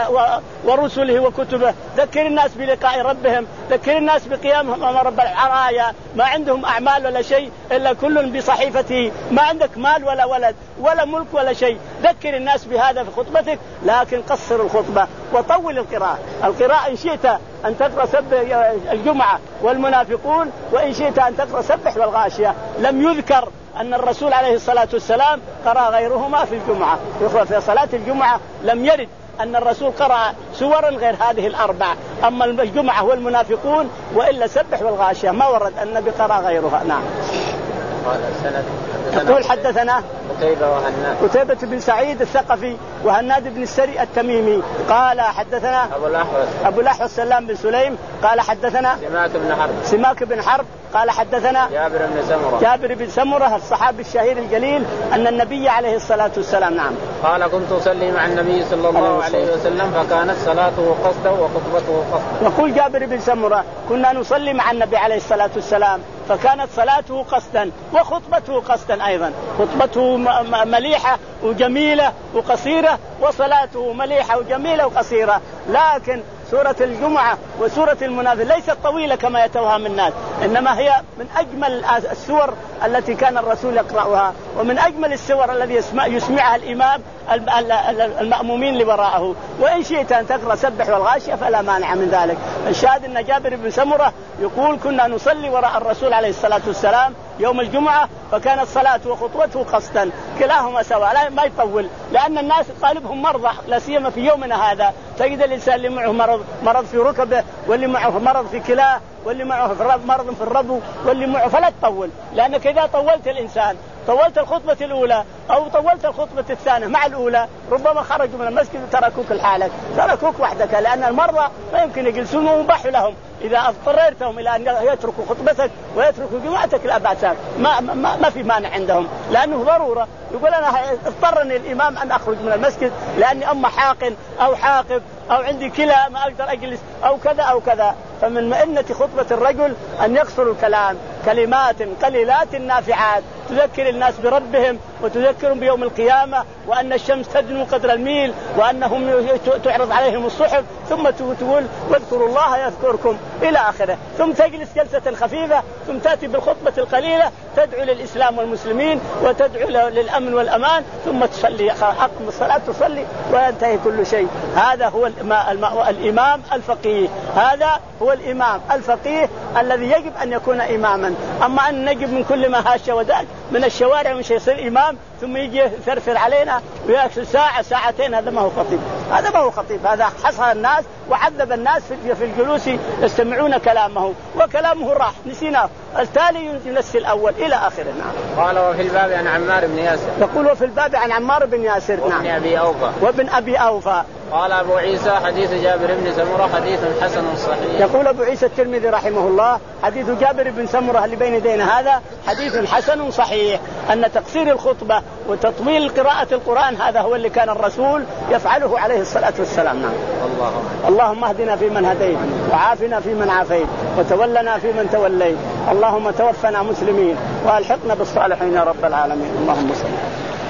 ورسله وكتبه، ذكر الناس بلقاء ربهم، ذكر الناس بقيامهم أمام رب العرايا، ما عندهم أعمال ولا شيء إلا كل بصحيفته، ما عندك مال ولا ولد ولا ملك ولا شيء، ذكر الناس بهذا في خطبتك، لكن قصر الخطبة وطول القراءة. القراءة إن شئت أن تقرأ سبح الجمعة والمنافقون وإن شئت أن تقرأ سبح والغاشية. لم يذكر أن الرسول عليه الصلاة والسلام قرأ غيرهما في الجمعة، في صلاة الجمعة لم يرد أن الرسول قرأ سورا غير هذه الأربع، أما الجمعة والمنافقون وإلا سبح والغاشية ما ورد أن النبي قرأ غيرها. نعم. قال السند يقول حدثنا قتيبة وهناد قتيبة بن سعيد الثقفي وهناد بن السري التميمي قال حدثنا أبو الأحوص أبو الأحوص سلام بن سليم قال حدثنا سماك بن حرب سماك بن حرب قال حدثنا جابر بن سمرة جابر بن سمرة الصحابي الشهير الجليل أن النبي عليه الصلاة والسلام نعم قال كنت أصلي مع النبي صلى الله عليه وسلم فكانت صلاته قصدا وخطبته قصدا. يقول جابر بن سمرة كنا نصلي مع النبي عليه الصلاة والسلام فكانت صلاته قصدا وخطبته قصدا أيضا، خطبته مليحة وجميلة وقصيرة وصلاته مليحة وجميلة وقصيرة، لكن سورة الجمعة وسورة المنافق ليست طويلة كما يتوهم الناس، إنما هي من أجمل السور التي كان الرسول يقرأها، ومن أجمل السور الذي يسمع يسمعها الإمام المأمومين اللي وراءه. وإن شئت أن تقرأ سبح والغاشية فلا مانع من ذلك. الشاهد أن جابر بن سمرة يقول كنا نصلي وراء الرسول عليه الصلاة والسلام يوم الجمعة، فكانت صلاته وخطوته قصدا كلاهما سواء لا ما يطول، لأن الناس غالبهم مرضى، لا سيما في يومنا هذا تجد الإنسان اللي معه مرض مرض في ركبه، واللي معه مرض في كلاه، واللي معه مرض في الربو، واللي معه، فلا تطول، لأنك إذا طولت الإنسان طولت الخطبة الأولى أو طولت الخطبة الثانية مع الأولى ربما خرجوا من المسجد وتركوك لحالك، تركوك وحدك، لأن المرضى ما يمكن يجلسون ومباح لهم إذا اضطررتهم إلى أن يتركوا خطبتك ويتركوا جماعتك لا بأس، ما, ما, ما في مانع عندهم، لأنه ضرورة. يقول أنا اضطرني الإمام أن أخرج من المسجد لأني أما حاقن أو حاقب أو عندي كلى ما أقدر أجلس أو كذا أو كذا. فمن مئنة خطبة الرجل أن يقصر الكلام، كلمات قليلات نافعات تذكر الناس بربهم وتذكرهم بيوم القيامة، وأن الشمس تدنو قدر الميل، وأنهم تعرض عليهم الصحف، ثم تقول واذكروا الله يذكركم إلى آخره، ثم تجلس جلسة خفيفة، ثم تأتي بالخطبة القليلة تدعو للإسلام والمسلمين وتدعو للأمن والأمان، ثم تصلي أقم الصلاة تصلي وينتهي كل شيء. هذا هو الإمام الفقيه، هذا هو الإمام الفقيه الذي يجب أن يكون إماما. أما أن نجب من كل ما هاش وداك من الشوارع مش يصير إمام ثم يجي يفرفر علينا ويأكل ساعة ساعتين، هذا ما هو خطيب، هذا ما هو خطيب، هذا حصر الناس وعذب الناس في الجلوس يستمعون كلامه، وكلامه راح نسيناه، التالي ينسي الأول إلى آخره. نعم. قال وفي الباب عن عمار بن ياسر. يقول وفي الباب عن عمار بن ياسر. وابن نعم. أبي أوفى. وابن أبي أوفى. قال أبو عيسى حديث جابر بن سمرة حديث حسن صحيح. يقول أبو عيسى الترمذي رحمه الله حديث جابر بن سمرة اللي بين يدينا هذا حديث حسن صحيح، أن تقصير الخطبة وتطويل قراءة القرآن هذا هو اللي كان الرسول يفعله عليه الصلاة والسلام. نعم. الله. اللهم اهدنا فيمن هديت، وعافنا فيمن عافيت، وتولنا فيمن توليت، اللهم توفنا مسلمين وألحقنا بالصالحين يا رب العالمين. اللهم صل.